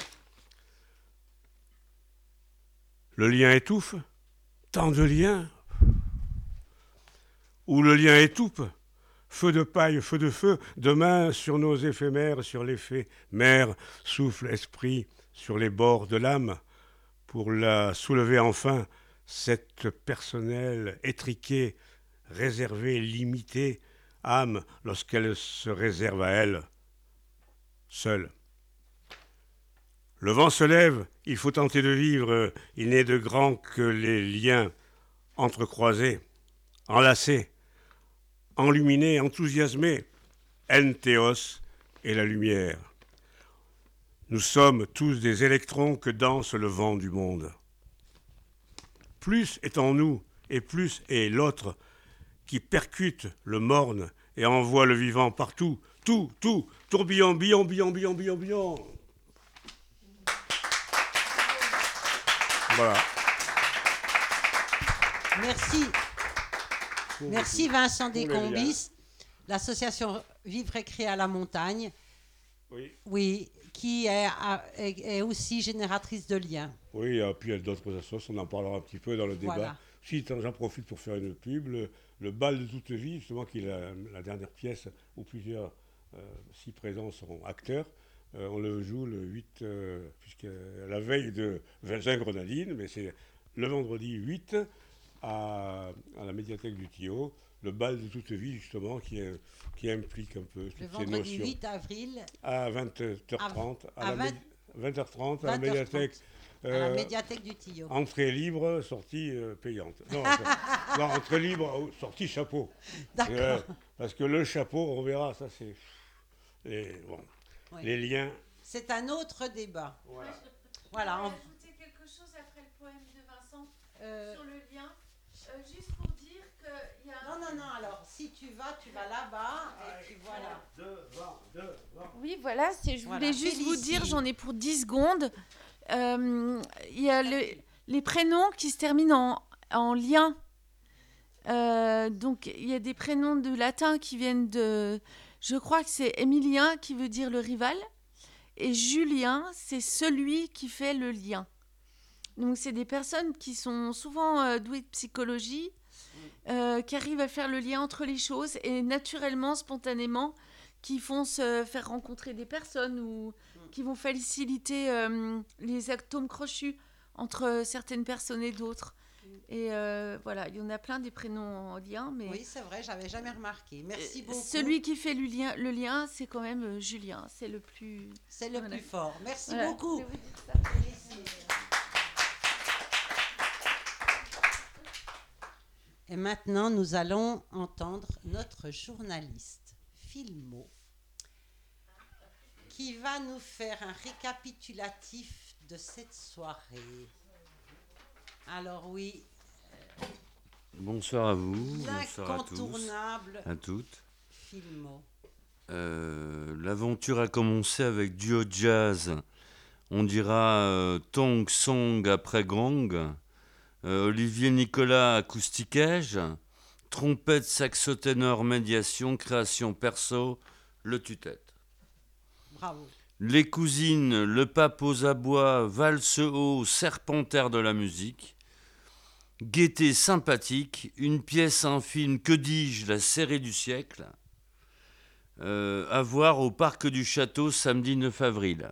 Le lien étouffe, tant de liens. Ou le lien étoupe, feu de paille, feu de feu, demain sur nos éphémères, sur les faits. Mère, souffle, esprit, sur les bords de l'âme, pour la soulever enfin, cette personnelle étriquée, réservée, limitée, âme, lorsqu'elle se réserve à elle, seule. Le vent se lève, il faut tenter de vivre, il n'est de grand que les liens entrecroisés, enlacés, enluminés, enthousiasmés, Enthéos et la lumière. Nous sommes tous des électrons que danse le vent du monde. Plus est en nous, et plus est l'autre qui percute le morne et envoie le vivant partout. Tout, tout, tourbillon, billon, billon, billon, billon, billon. Voilà. Merci. Merci Vincent Pour les Descombis, l'association Vivre et Créer à la Montagne, Oui. oui, qui est, est, est aussi génératrice de liens. Oui, et puis il y a d'autres associations, on en parlera un petit peu dans le débat. Voilà. Si, j'en profite pour faire une pub, le, le bal de toute vie, justement, qui est la, la dernière pièce où plusieurs, euh, si présents, sont acteurs. Euh, on le joue le huit, euh, puisque la veille de Vingt-Grenadines, mais c'est le vendredi huit à, à la médiathèque du Tillot, le bal de toute vie, justement, qui, est, qui implique un peu toutes Le ces vendredi notions. huit avril À vingt heures trente, à, à la vingt médi- vingt heures trente, à la vingt heures médiathèque. trente, à la euh, médiathèque du Tillot. Entrée libre, sortie euh, payante. Non, c'est- non, entrée libre, sortie chapeau. D'accord. Euh, parce que le chapeau, on verra, ça c'est les, bon, Oui. les liens. C'est un autre débat. Voilà. Voilà. on- ajouter quelque chose après le poème de Vincent euh, sur le lien, euh, juste pour dire qu'il y a... Non, non, non, alors, si tu vas, tu vas là-bas, et puis voilà. Devant, devant. Oui, voilà, c'est, je Voilà, voulais juste vous Félicie. dire, j'en ai pour dix secondes. Euh, Il y a le, les prénoms qui se terminent en, en lien. Euh, donc, il y a des prénoms de latin qui viennent de... Je crois que c'est Émilien qui veut dire le rival. Et Julien, c'est celui qui fait le lien. Donc, c'est des personnes qui sont souvent euh, douées de psychologie, euh, qui arrivent à faire le lien entre les choses et naturellement, spontanément, qui font se faire rencontrer des personnes ou qui vont faciliter euh, les atomes crochus entre certaines personnes et d'autres. Et euh, voilà, il y en a plein des prénoms en lien, mais Oui, c'est vrai, j'avais jamais remarqué. Merci euh, beaucoup. celui qui fait le lien, le lien c'est quand même euh, Julien, c'est le plus... C'est le Voilà. plus fort. Merci Voilà, beaucoup. je vais vous dire ça. Et maintenant, nous allons entendre notre journaliste, Filmo, qui va nous faire un récapitulatif de cette soirée. Alors oui, Bonsoir à vous, bonsoir à tous, l'incontournable à toutes. Filmo. Euh, l'aventure a commencé avec duo jazz, on dira euh, Tong Song après Gong, euh, Olivier Nicolas acoustiquage, trompette saxo-ténor médiation, création perso, le tue-tête. Bravo. Les cousines, le pape aux abois, valse haut, serpentaire de la musique. Gaieté sympathique, une pièce, un film, que dis-je, la série du siècle. Euh, à voir au Parc du Château samedi neuf avril.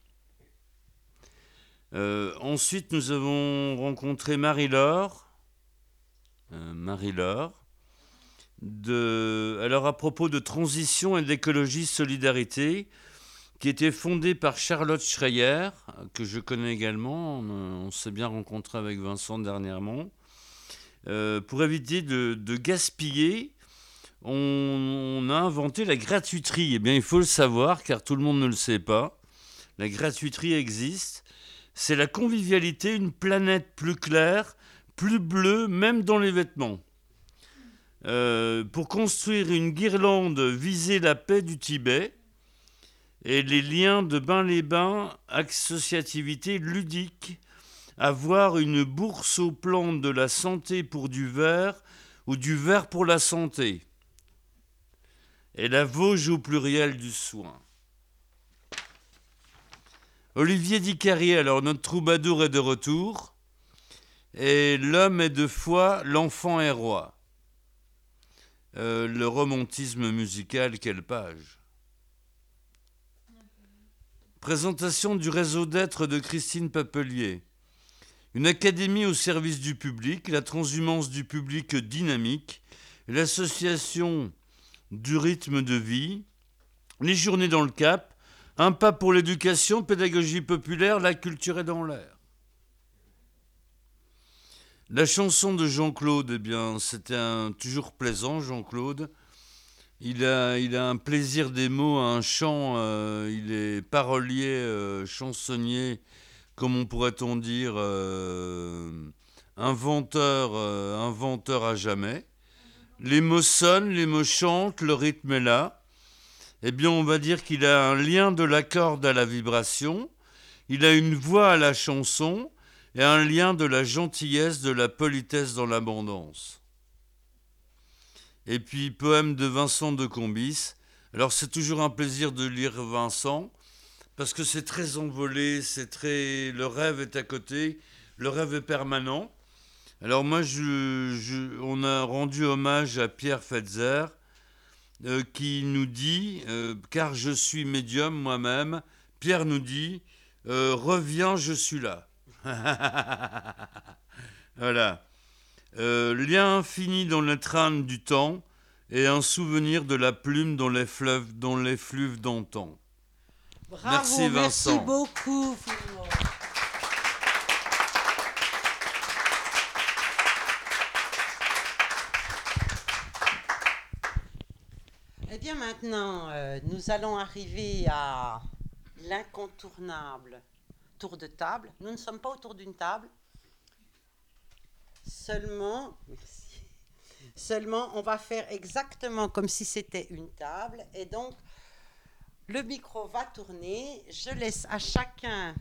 Euh, ensuite, nous avons rencontré Marie-Laure. Euh, Marie-Laure. De, alors, à propos de transition et d'écologie solidarité, qui était fondée par Charlotte Schreyer, que je connais également, on, on s'est bien rencontré avec Vincent dernièrement. Euh, pour éviter de, de gaspiller, on, on a inventé la gratuiterie. Eh bien, il faut le savoir, car tout le monde ne le sait pas. La gratuiterie existe. C'est la convivialité, une planète plus claire, plus bleue, même dans les vêtements. Euh, pour construire une guirlande, viser la paix du Tibet et les liens de Bain-les-Bains, associativité ludique, avoir une bourse au plan de la santé pour du verre ou du verre pour la santé. et la Vosge au pluriel du soin. Olivier Dicarrier, alors notre troubadour est de retour, et l'homme est de foi, l'enfant est roi. Euh, le romantisme musical, quelle page. Présentation du réseau d'être de Christine Papelier. Une académie au service du public, la transhumance du public dynamique, l'association du rythme de vie, les journées dans le Cap, un pas pour l'éducation, pédagogie populaire, la culture est dans l'air. La chanson de Jean-Claude, eh bien, c'était un, toujours plaisant, Jean-Claude. Il a, il a un plaisir des mots, un chant, euh, il est parolier, euh, chansonnier, comme on pourrait-on dire, euh, inventeur, euh, inventeur à jamais. Les mots sonnent, les mots chantent, le rythme est là. Eh bien, on va dire qu'il a un lien de la corde à la vibration, il a une voix à la chanson et un lien de la gentillesse, de la politesse dans l'abondance. Et puis, poème de Vincent de Combis. Alors, c'est toujours un plaisir de lire Vincent, parce que c'est très envolé, c'est très... le rêve est à côté, le rêve est permanent. Alors moi, je, je, on a rendu hommage à Pierre Fetzer, euh, qui nous dit, euh, car je suis médium moi-même, Pierre nous dit, euh, reviens, je suis là. Voilà. Euh, lien infini dans les traînes du temps et un souvenir de la plume dans les fleuves, dans les fleuves d'antan. Bravo, merci Vincent. Merci beaucoup. Fillon. Eh bien maintenant, euh, nous allons arriver à l'incontournable tour de table. Nous ne sommes pas autour d'une table. Seulement, merci. Seulement, on va faire exactement comme si c'était une table. Et donc, le micro va tourner. Je laisse à chacun...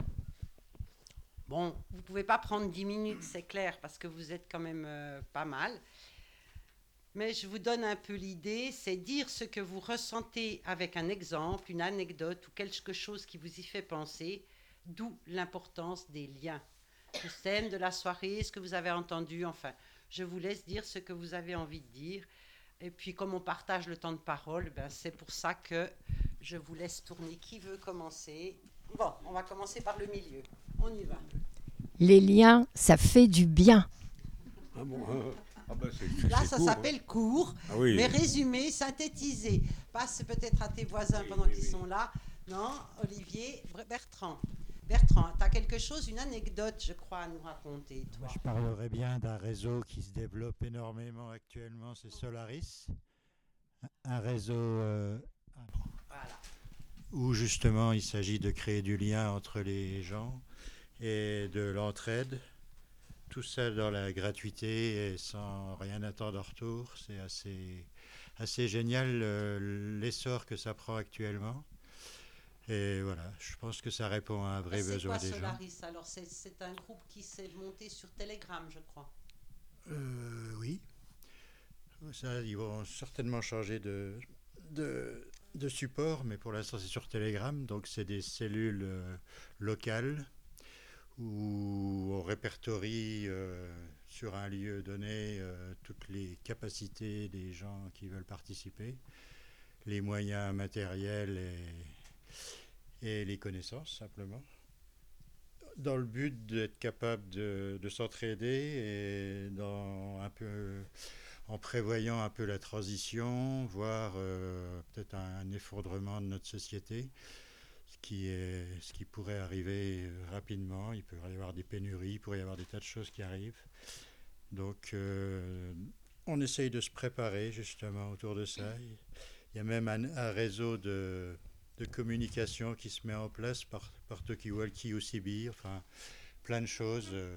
Bon, vous ne pouvez pas prendre dix minutes, c'est clair, parce que vous êtes quand même euh, pas mal. Mais je vous donne un peu l'idée, c'est dire ce que vous ressentez avec un exemple, une anecdote ou quelque chose qui vous y fait penser, d'où l'importance des liens. Le thème de la soirée, ce que vous avez entendu, enfin, je vous laisse dire ce que vous avez envie de dire. Et puis, comme on partage le temps de parole, ben, c'est pour ça que je vous laisse tourner. Qui veut commencer? Bon, on va commencer par le milieu. On y va. Les liens, ça fait du bien. Ah bon, euh, ah bah c'est, Là, c'est ça court, s'appelle court, hein. Ah oui. mais résumé, synthétisé. Passe peut-être à tes voisins Oui, pendant oui, qu'ils oui. sont là. Non, Olivier, Bertrand. Bertrand, tu as quelque chose, une anecdote, je crois, à nous raconter, toi. Moi, je parlerai bien d'un réseau qui se développe énormément actuellement, c'est Solaris. Un réseau euh, Voilà. où justement il s'agit de créer du lien entre les gens et de l'entraide. Tout ça dans la gratuité et sans rien attendre en retour. C'est assez, assez génial euh, l'essor que ça prend actuellement. Et voilà, je pense que ça répond à un vrai C'est besoin quoi des gens. Solaris? Alors, c'est, c'est un groupe qui s'est monté sur Telegram, je crois. Euh, oui. Ça, ils vont certainement changer de, de, de support, mais pour l'instant c'est sur Telegram, donc c'est des cellules euh, locales où on répertorie euh, sur un lieu donné euh, toutes les capacités des gens qui veulent participer, les moyens matériels et, et les connaissances simplement, dans le but d'être capable de, de s'entraider et dans un peu, en prévoyant un peu la transition, voire euh, peut-être un, un effondrement de notre société, ce qui, est, ce qui pourrait arriver rapidement. Il pourrait y avoir des pénuries, il pourrait y avoir des tas de choses qui arrivent. Donc euh, on essaye de se préparer justement autour de ça. Il y a même un, un réseau de... de communication qui se met en place par, par Talkie-Walkie ou Sibir, enfin plein de choses. Euh,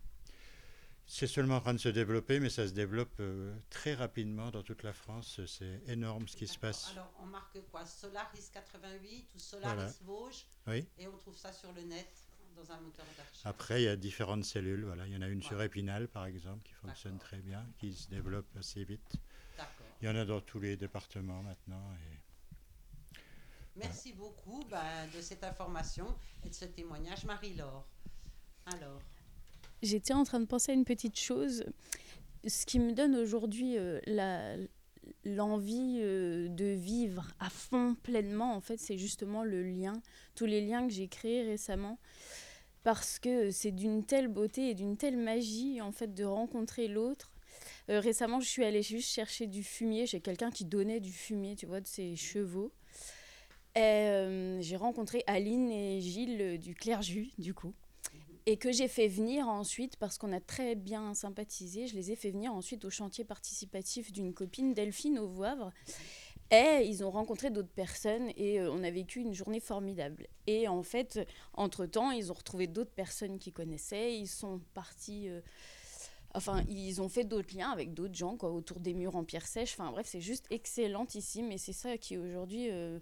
c'est seulement en train de se développer, mais ça se développe euh, très rapidement dans toute la France. C'est énorme ce qui D'accord. se passe. Alors, on marque quoi? Solaris quatre-vingt-huit ou Solaris Voilà. Vosges? Oui. Et on trouve ça sur le net, dans un moteur de recherche. Après, il y a différentes cellules. Voilà. Il y en a une Voilà. sur Épinal, par exemple, qui fonctionne D'accord. très bien, qui se développe assez vite. D'accord. il y en a dans tous les départements maintenant. Et... Merci voilà. beaucoup ben, de cette information et de ce témoignage. Marie-Laure, alors j'étais en train de penser à une petite chose. Ce qui me donne aujourd'hui euh, la, l'envie euh, de vivre à fond, pleinement, en fait, c'est justement le lien, tous les liens que j'ai créés récemment. Parce que c'est d'une telle beauté et d'une telle magie, en fait, de rencontrer l'autre. Euh, récemment, je suis allée juste chercher du fumier chez quelqu'un qui donnait du fumier, tu vois, de ses chevaux. Et euh, j'ai rencontré Aline et Gilles du Clerjus, du coup. Et que j'ai fait venir ensuite, parce qu'on a très bien sympathisé, je les ai fait venir ensuite au chantier participatif d'une copine, Delphine, au Voivre. Et ils ont rencontré d'autres personnes et euh, on a vécu une journée formidable. Et en fait, entre-temps, ils ont retrouvé d'autres personnes qu'ils connaissaient. Ils sont partis... Euh, enfin, ils ont fait d'autres liens avec d'autres gens, quoi, autour des murs en pierre sèche. Enfin bref, c'est juste excellentissime. Et c'est ça qui, aujourd'hui, euh,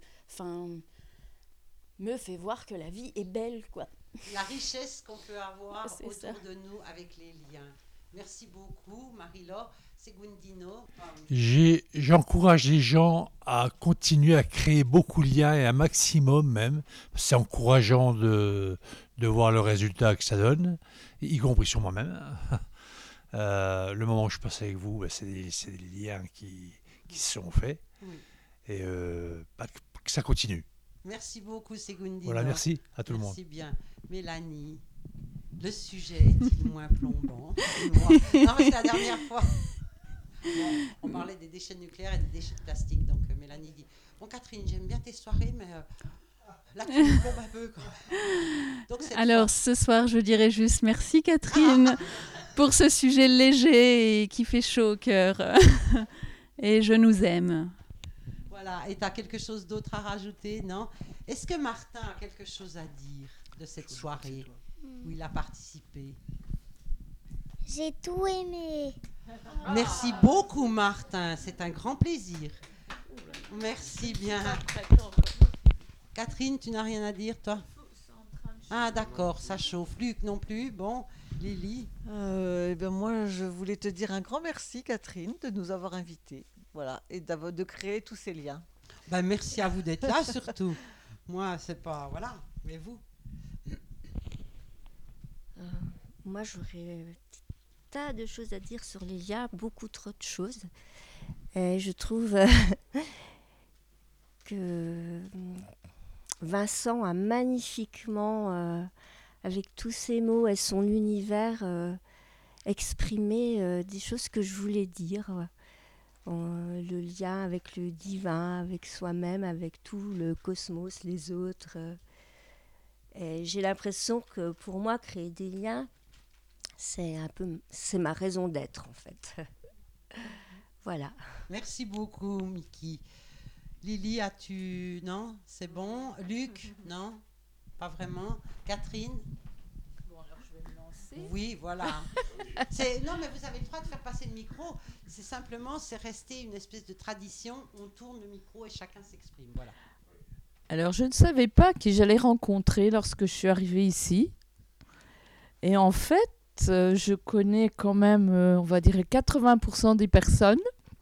me fait voir que la vie est belle, quoi. La richesse qu'on peut avoir c'est autour ça. de nous avec les liens. Merci beaucoup, Marie-Laure. Segundino. J'ai, j'encourage les gens à continuer à créer beaucoup de liens et un maximum même. C'est encourageant de, de voir le résultat que ça donne, y compris sur moi-même. Euh, le moment où je passe avec vous, ben, c'est, des, c'est des liens qui, qui se sont faits. Oui. Et euh, bah, que ça continue. Merci beaucoup, Segundino. Voilà, merci à tout merci le monde. Merci bien. Mélanie, le sujet est-il moins plombant? Non, mais c'est la dernière fois. Bon, on parlait des déchets nucléaires et des déchets de plastique. Donc, euh, Mélanie dit, bon, Catherine, j'aime bien tes soirées, mais euh, là, tu me plombes un peu. Quoi. Donc, Alors, fois... ce soir, je dirais juste merci, Catherine, pour ce sujet léger et qui fait chaud au cœur. Et je nous aime. Voilà, et tu as quelque chose d'autre à rajouter, non? Est-ce que Martin a quelque chose à dire de cette soirée où il a participé? J'ai tout aimé. Merci beaucoup, Martin. C'est un grand plaisir. Merci bien. Catherine, tu n'as rien à dire, toi? Ah, d'accord, ça chauffe. Luc non plus. Bon, Lily. Euh, eh ben moi, je voulais te dire un grand merci, Catherine, de nous avoir invités. Voilà, et de créer tous ces liens. Ben, merci à vous d'être là, surtout. Moi, c'est pas... Voilà, mais vous? euh, Moi, j'aurais un tas de choses à dire sur les liens, beaucoup trop de choses. Et je trouve euh, que Vincent a magnifiquement, euh, avec tous ses mots et son univers, euh, exprimé euh, des choses que je voulais dire. Euh, le lien avec le divin, avec soi-même, avec tout le cosmos, les autres. Euh, et j'ai l'impression que pour moi, créer des liens, c'est un peu, c'est ma raison d'être en fait. Voilà. Merci beaucoup, Miki. Lily, as-tu... Non, c'est bon. Luc, non, pas vraiment. Catherine? Bon, alors je vais me lancer. Oui, voilà. c'est... Non, mais vous avez le droit de faire passer le micro. C'est simplement, c'est resté une espèce de tradition. On tourne le micro et chacun s'exprime. Voilà. Alors, je ne savais pas qui j'allais rencontrer lorsque je suis arrivée ici. Et en fait, euh, je connais quand même, euh, on va dire, quatre-vingts pour cent des personnes.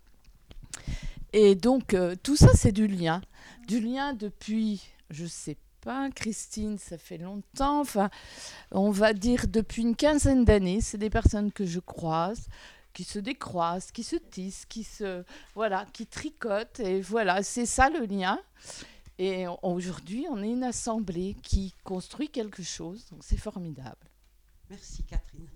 Et donc, euh, tout ça, c'est du lien. Du lien depuis, je sais pas, Christine, ça fait longtemps. Enfin, on va dire depuis une quinzaine d'années. C'est des personnes que je croise, qui se décroisent, qui se tissent, qui se, voilà, qui tricotent. Et voilà, c'est ça le lien. Et aujourd'hui, on est une assemblée qui construit quelque chose. Donc, c'est formidable. Merci, Catherine.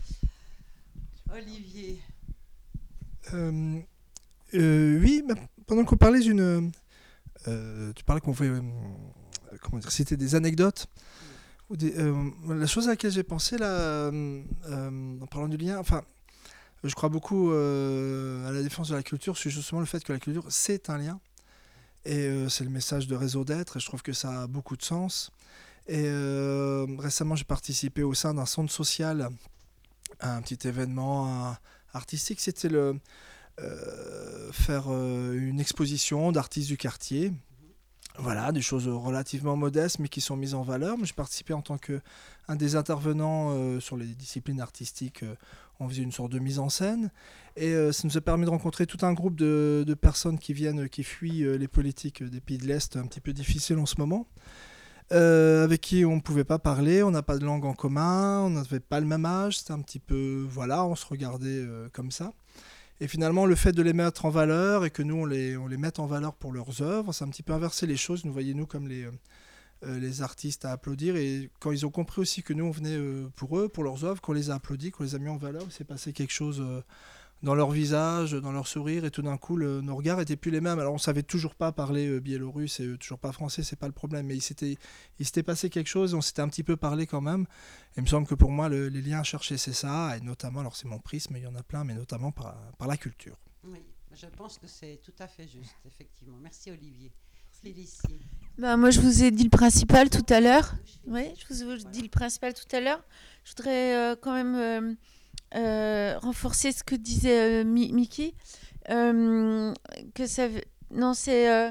Olivier. Euh, euh, oui, bah, pendant qu'on parlait d'une... Euh, tu parlais qu'on pouvait euh, comment dire, citer des anecdotes. Ou des, euh, la chose à laquelle j'ai pensé, là, euh, euh, en parlant du lien, enfin, je crois beaucoup euh, à la défense de la culture, c'est justement le fait que la culture, c'est un lien. Et euh, c'est le message de réseau d'être, et je trouve que ça a beaucoup de sens. Et euh, récemment, j'ai participé au sein d'un centre social à un petit événement un, artistique. C'était le, euh, faire euh, une exposition d'artistes du quartier. Voilà, des choses relativement modestes, mais qui sont mises en valeur. Moi, j'ai participé en tant qu'un des intervenants euh, sur les disciplines artistiques. Euh, on faisait une sorte de mise en scène. Et euh, ça nous a permis de rencontrer tout un groupe de, de personnes qui viennent, qui fuient euh, les politiques des pays de l'Est un petit peu difficiles en ce moment. Euh, avec qui on ne pouvait pas parler, on n'a pas de langue en commun, on n'avait pas le même âge. C'était un petit peu... Voilà, on se regardait euh, comme ça. Et finalement, le fait de les mettre en valeur et que nous, on les, on les mette en valeur pour leurs œuvres, ça a un petit peu inversé les choses. Nous voyez, nous, comme les, euh, les artistes à applaudir. Et quand ils ont compris aussi que nous, on venait euh, pour eux, pour leurs œuvres, qu'on les a applaudis, qu'on les a mis en valeur, il s'est passé quelque chose euh, dans leur visage, dans leur sourire. Et tout d'un coup, le, nos regards n'étaient plus les mêmes. Alors, on ne savait toujours pas parler euh, biélorusse et euh, toujours pas français, c'est pas le problème. Mais il s'était, il s'était passé quelque chose, on s'était un petit peu parlé quand même. Et il me semble que pour moi, le, les liens à chercher, c'est ça. Et notamment, alors c'est mon prisme, il y en a plein, mais notamment par, par la culture. Oui, je pense que c'est tout à fait juste, effectivement. Merci Olivier. Félicie. Ben, moi, je vous ai dit le principal tout à l'heure. Oui, je vous ai dit le principal tout à l'heure. Je voudrais euh, quand même euh, euh, renforcer ce que disait euh, Mi- Mickey. Euh, que ça... Non, c'est... Euh...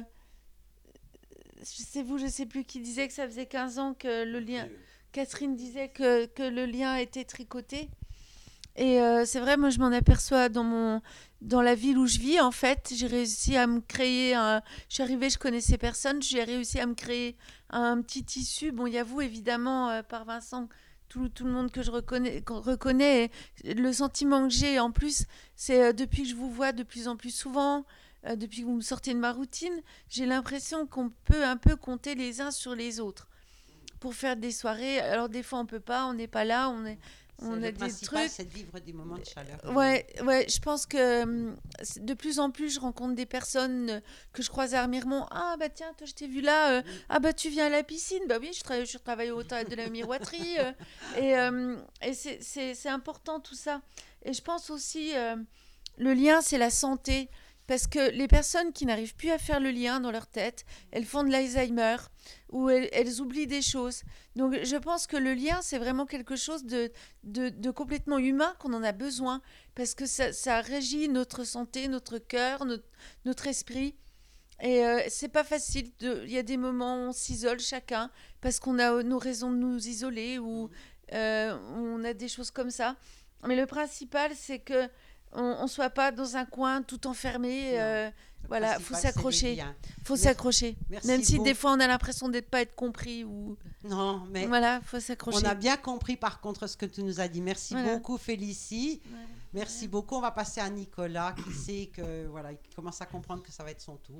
C'est vous, je ne sais plus qui disait que ça faisait quinze ans que le lien... Catherine disait que, que le lien était tricoté. Et euh, c'est vrai, moi, je m'en aperçois dans, mon, dans la ville où je vis, en fait. J'ai réussi à me créer... Un... Je suis arrivée, je connaissais personne. J'ai réussi à me créer un petit tissu. Bon, il y a vous, évidemment, euh, par Vincent, tout, tout le monde que je reconnais. Que reconnais. Le sentiment que j'ai, en plus, c'est euh, depuis que je vous vois de plus en plus souvent, euh, depuis que vous me sortez de ma routine, j'ai l'impression qu'on peut un peu compter les uns sur les autres pour faire des soirées. Alors, des fois, on ne peut pas, on n'est pas là, on est... On C'est a le des principal, trucs. c'est de vivre des moments de chaleur. Ouais, ouais, je pense que hum, c'est- de plus en plus, je rencontre des personnes euh, que je croise à Remiremont. Ah, bah tiens, toi, je t'ai vu là. euh, ah, bah tu viens à la piscine. Bah oui, je, tra- je travaille au hôtel de la miroiterie. euh, et euh, et c'est, c'est, c'est important tout ça. Et je pense aussi, euh, le lien, c'est la santé. Parce que les personnes qui n'arrivent plus à faire le lien dans leur tête, elles font de l'Alzheimer ou elles, elles oublient des choses. Donc je pense que le lien, c'est vraiment quelque chose de, de, de complètement humain, qu'on en a besoin, parce que ça, ça régit notre santé, notre cœur, notre, notre esprit. Et euh, c'est pas facile. de- Il y a des moments où on s'isole chacun, parce qu'on a nos raisons de nous isoler, ou euh, on a des choses comme ça. Mais le principal, c'est que on ne soit pas dans un coin tout enfermé. Euh, voilà, il faut principal, c'est les s'accrocher. liens. faut Merci- s'accrocher. merci Même si beaucoup. des fois on a l'impression de ne pas être compris. Ou... Non, mais Voilà, il faut s'accrocher. on a bien compris par contre ce que tu nous as dit. Merci Voilà. beaucoup Félicie. Merci beaucoup. On va passer à Nicolas qui sait que voilà, il commence à comprendre que ça va être son tour.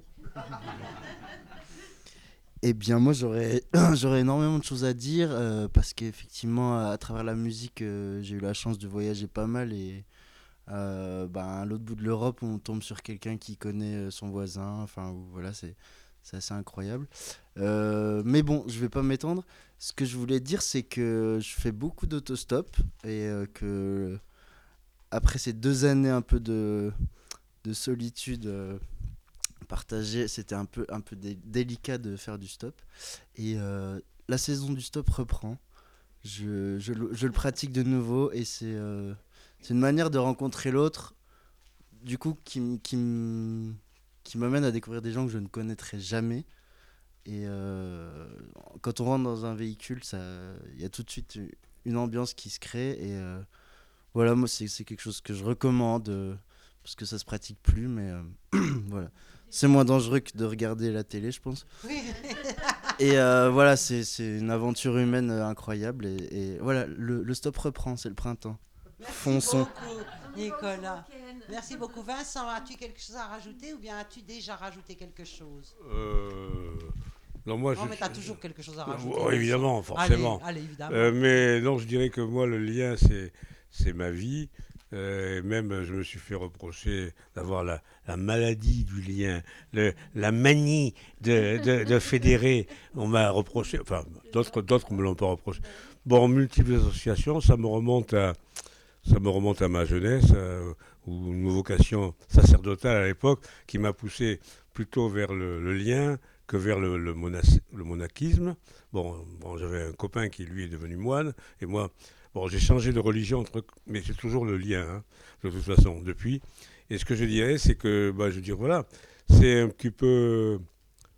Eh bien, moi, j'aurais, j'aurais énormément de choses à dire euh, parce qu'effectivement, à travers la musique, euh, j'ai eu la chance de voyager pas mal et euh, ben, à l'autre bout de l'Europe, on tombe sur quelqu'un qui connaît euh, son voisin. Enfin, ou- voilà, c'est, c'est assez incroyable. Euh, mais bon, je vais pas m'étendre. Ce que je voulais dire, c'est que je fais beaucoup d'autostop et euh, que après ces deux années un peu de, de solitude. Euh, partagé, c'était un peu, un peu dé- délicat de faire du stop. Et euh, la saison du stop reprend. Je, je, le- je le pratique de nouveau et c'est, euh, c'est une manière de rencontrer l'autre, du coup, qui, m- qui, m- qui m'amène à découvrir des gens que je ne connaîtrais jamais. Et euh, quand on rentre dans un véhicule, ça, il y a tout de suite une ambiance qui se crée. Et euh, voilà, moi, c'est, c'est quelque chose que je recommande. euh, parce que ça se pratique plus, mais euh, voilà. C'est moins dangereux que de regarder la télé, je pense. Oui. Et euh, voilà, c'est, c'est une aventure humaine euh, incroyable. Et, et voilà, le, le stop reprend, c'est le printemps. Merci Fonçons. beaucoup Nicolas. Merci beaucoup Vincent. As-tu quelque chose à rajouter ou bien as-tu déjà rajouté quelque chose? Euh, Non, moi, Non, je- mais t'as toujours quelque chose à rajouter. Oh, évidemment, Vincent. forcément. Allez, allez, évidemment. Euh, mais non, je dirais que moi, le lien, c'est, c'est ma vie. Euh, et même, je me suis fait reprocher d'avoir la, la maladie du lien, le, la manie de, de, de fédérer. On m'a reproché, enfin, d'autres, d'autres me l'ont pas reproché. Bon, multiples associations, ça me remonte à, ça me remonte à ma jeunesse, euh, ou une vocation sacerdotale à l'époque, qui m'a poussé plutôt vers le, le lien que vers le, le, monas- le monachisme. Bon, bon, j'avais un copain qui, lui, est devenu moine, et moi... Bon, j'ai changé de religion, entre- mais c'est toujours le lien, hein, de toute façon, depuis. Et ce que je dirais, c'est que, bah, je veux dire, voilà, c'est un petit peu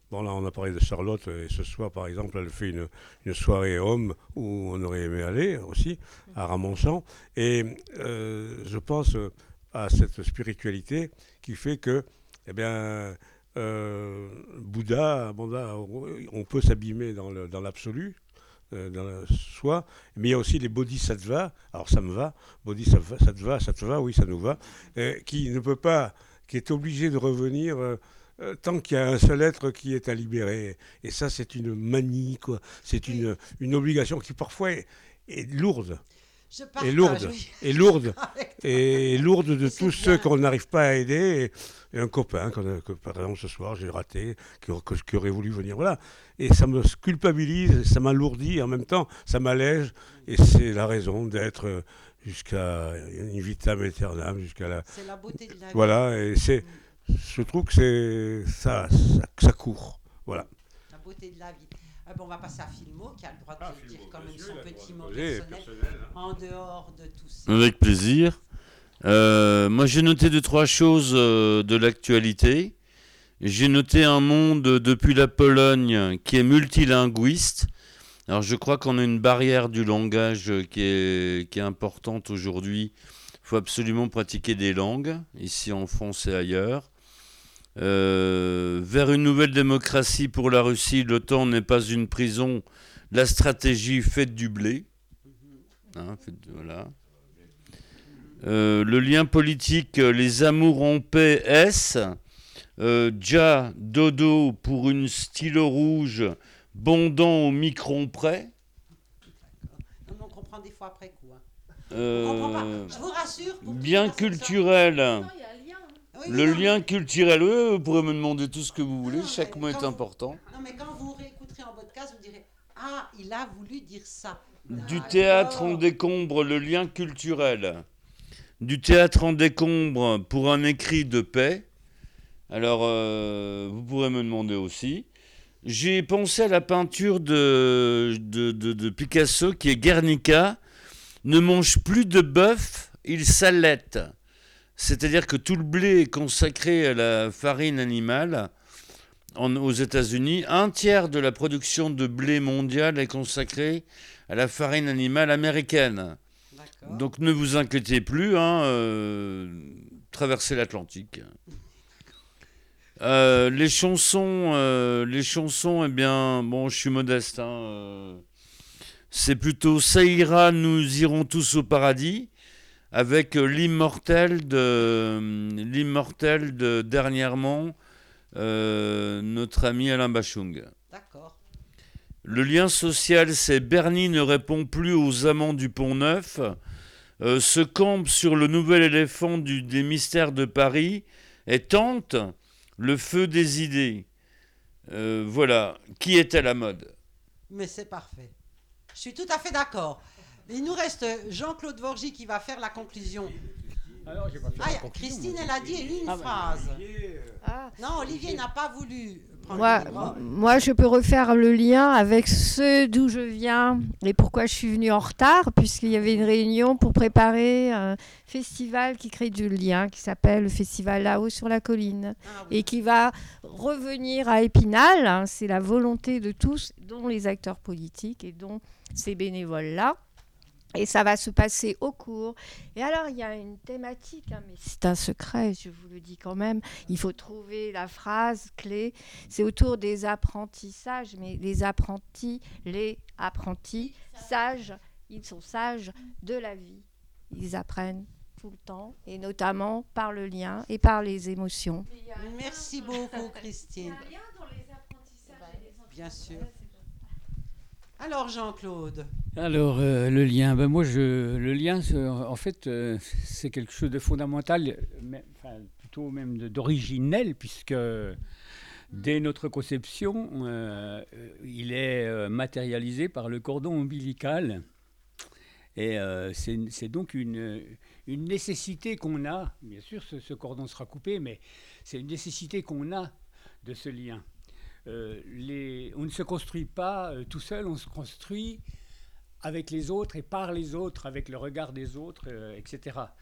Bon, là, on a parlé de Charlotte, et ce soir, par exemple, elle fait une, une soirée homme où on aurait aimé aller aussi, à Ramonchamp. Et euh, je pense à cette spiritualité qui fait que, eh bien, euh, Bouddha, Bouddha, on peut s'abîmer dans, le, dans l'absolu, euh, dans le soi, mais il y a aussi les bodhisattvas, alors ça me va, bodhisattva, ça te va, ça te va, oui, ça nous va, euh, qui ne peut pas, qui est obligé de revenir. Euh, Euh, tant qu'il y a un seul être qui est à libérer. Et ça, c'est une manie, quoi. C'est une, une obligation qui parfois est, est lourde. Je partage, est lourde, oui. est lourde, et lourde de tous ceux qu'on n'arrive pas à aider. Et, et un copain, que, que, par exemple ce soir j'ai raté, qui, que, qui aurait voulu venir, voilà. Et ça me culpabilise, ça m'alourdit, en même temps ça m'allège, et c'est la raison d'être jusqu'à une vitam aeternam, jusqu'à la... C'est la beauté de la vie. Voilà, et c'est... Je trouve que c'est ça, ça, ça court, voilà. La beauté de la vie. Ah bon, on va passer à Filmo, qui a le droit de ah, dire Filmo, quand même son petit mot personnel, personnel, personnel hein. En dehors de tout ça. Avec plaisir. Euh, moi, j'ai noté deux, trois choses euh, de l'actualité. J'ai noté un monde depuis la Pologne qui est multilinguiste. Alors, je crois qu'on a une barrière du langage qui est, qui est importante aujourd'hui. Il faut absolument pratiquer des langues, ici en France et ailleurs. Euh, vers une nouvelle démocratie pour la Russie, l'OTAN n'est pas une prison. La stratégie faite du blé. Hein, fait, voilà. Euh, le lien politique, les amours en paix, S. Euh, Ja, dodo pour une stylo rouge, bondant au micron près. Non, on comprend des fois après coup. Hein. Euh, on comprend pas. Je vous rassure. Bien culturel. Le oui, lien culturel, oui, vous pourrez me demander tout ce que vous voulez, non, chaque mot est vous, important. Non, mais quand vous réécouterez en podcast, vous direz « Ah, il a voulu dire ça ». Du ah, théâtre en décombre, le lien culturel. Du théâtre en décombre pour un écrit de paix. Alors, euh, vous pourrez me demander aussi. J'ai pensé à la peinture de, de, de, de Picasso qui est Guernica. Ne mange plus de bœuf, il s'allait. C'est-à-dire que tout le blé est consacré à la farine animale en, aux États-Unis. Un tiers de la production de blé mondial est consacrée à la farine animale américaine. D'accord. Donc ne vous inquiétez plus, hein, euh, traversez l'Atlantique. Euh, les chansons, euh, les chansons, eh bien, bon, je suis modeste. Hein, euh, c'est plutôt Ça ira, nous irons tous au paradis. Avec l'immortel de, l'immortel de dernièrement, euh, notre ami Alain Bachung. D'accord. Le lien social, c'est Bernie ne répond plus aux amants du Pont-Neuf, euh, se campe sur le nouvel éléphant du, des mystères de Paris et tente le feu des idées. Euh, voilà, qui est à la mode. Mais c'est parfait. Je suis tout à fait d'accord. Il nous reste Jean-Claude Vorgy qui va faire la conclusion. Alors, j'ai pas fait ah, la conclusion, Christine, elle a dit une ah, phrase. Ben, Olivier, euh... ah, non, Olivier n'a pas voulu prendre moi, le droit. Moi, je peux refaire le lien avec ce d'où je viens et pourquoi je suis venue en retard, puisqu'il y avait une réunion pour préparer un festival qui crée du lien, qui s'appelle le Festival là-haut sur la colline, ah, oui. Et qui va revenir à Épinal. Hein, c'est la volonté de tous, dont les acteurs politiques et dont ces bénévoles-là. Et ça va se passer au cours. Et alors, il y a une thématique, hein, mais c'est un secret, je vous le dis quand même. Il faut trouver la phrase clé. C'est autour des apprentissages, mais les apprentis, les apprentis, sages, ils sont sages de la vie. Ils apprennent tout le temps, et notamment par le lien et par les émotions. Merci beaucoup, Christine. Il y a un lien dans les apprentissages et les enfants. Bien sûr. Alors Jean-Claude. Alors euh, le lien, ben moi je, le lien, en fait, euh, c'est quelque chose de fondamental, mais, enfin, plutôt même de, d'originel, puisque dès notre conception, euh, il est euh, matérialisé par le cordon ombilical, et euh, c'est, c'est donc une, une nécessité qu'on a. Bien sûr, ce, ce cordon sera coupé, mais c'est une nécessité qu'on a de ce lien. Euh, les, on ne se construit pas euh, tout seul, on se construit avec les autres et par les autres, avec le regard des autres, euh, et cetera.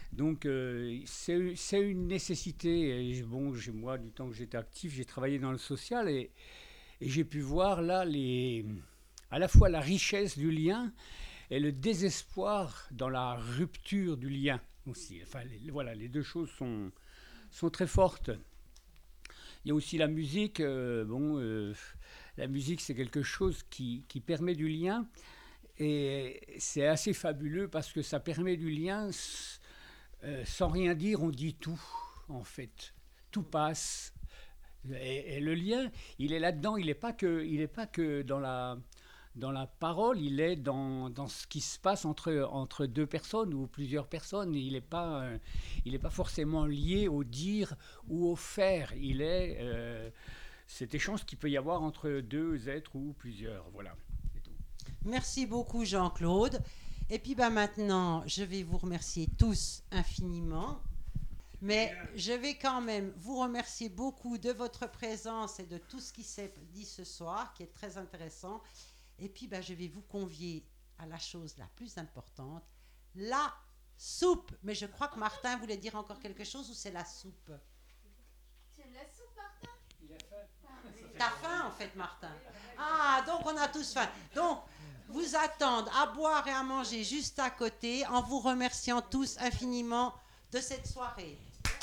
Donc euh, c'est c'est une nécessité. Et bon, j'ai- moi, du temps que j'étais actif, j'ai travaillé dans le social et, et j'ai pu voir là les, à la fois la richesse du lien et le désespoir dans la rupture du lien aussi. Enfin, les- voilà, les deux choses sont, sont très fortes. Il y a aussi la musique. euh, bon, euh, la musique, c'est quelque chose qui, qui permet du lien. Et c'est assez fabuleux parce que ça permet du lien. s- euh, sans rien dire, on dit tout, en fait. Tout passe. Et, et le lien, il est là-dedans. Il n'est pas que, il est pas que dans la, dans la parole, il est dans, dans ce qui se passe entre, entre deux personnes ou plusieurs personnes. Il n'est pas, euh, il est pas forcément lié au dire ou au faire. Il est euh, cet échange qu'il peut y avoir entre deux êtres ou plusieurs. Voilà. Merci beaucoup Jean-Claude. Et puis ben, maintenant, je vais vous remercier tous infiniment. Mais je vais quand même vous remercier beaucoup de votre présence et de tout ce qui s'est dit ce soir, qui est très intéressant. Et puis ben, je vais vous convier à la chose la plus importante, la soupe. Mais je crois que Martin voulait dire encore quelque chose, ou c'est la soupe? Tu aimes la soupe, Martin? T'as faim en fait, Martin? Ah, donc on a tous faim. Donc, vous attendre à boire et à manger juste à côté, en vous remerciant tous infiniment de cette soirée.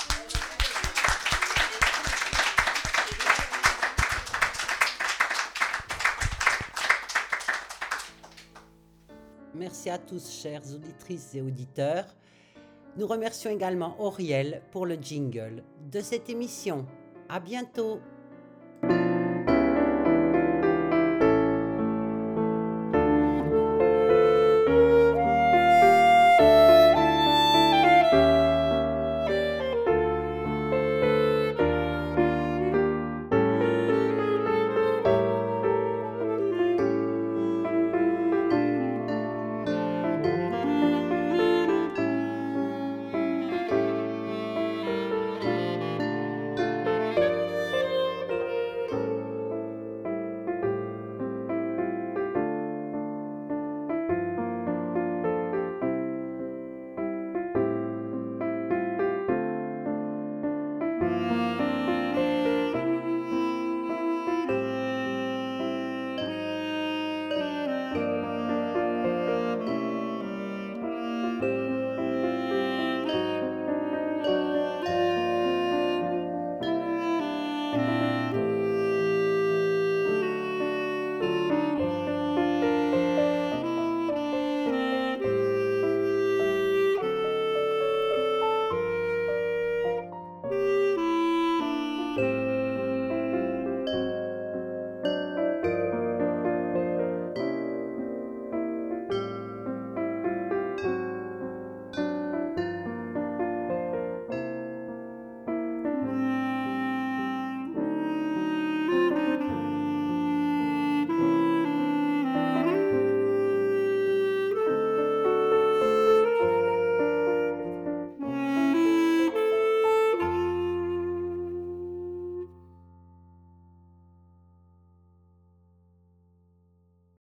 Merci à tous, chères auditrices et auditeurs. Nous remercions également Auriel pour le jingle de cette émission. À bientôt.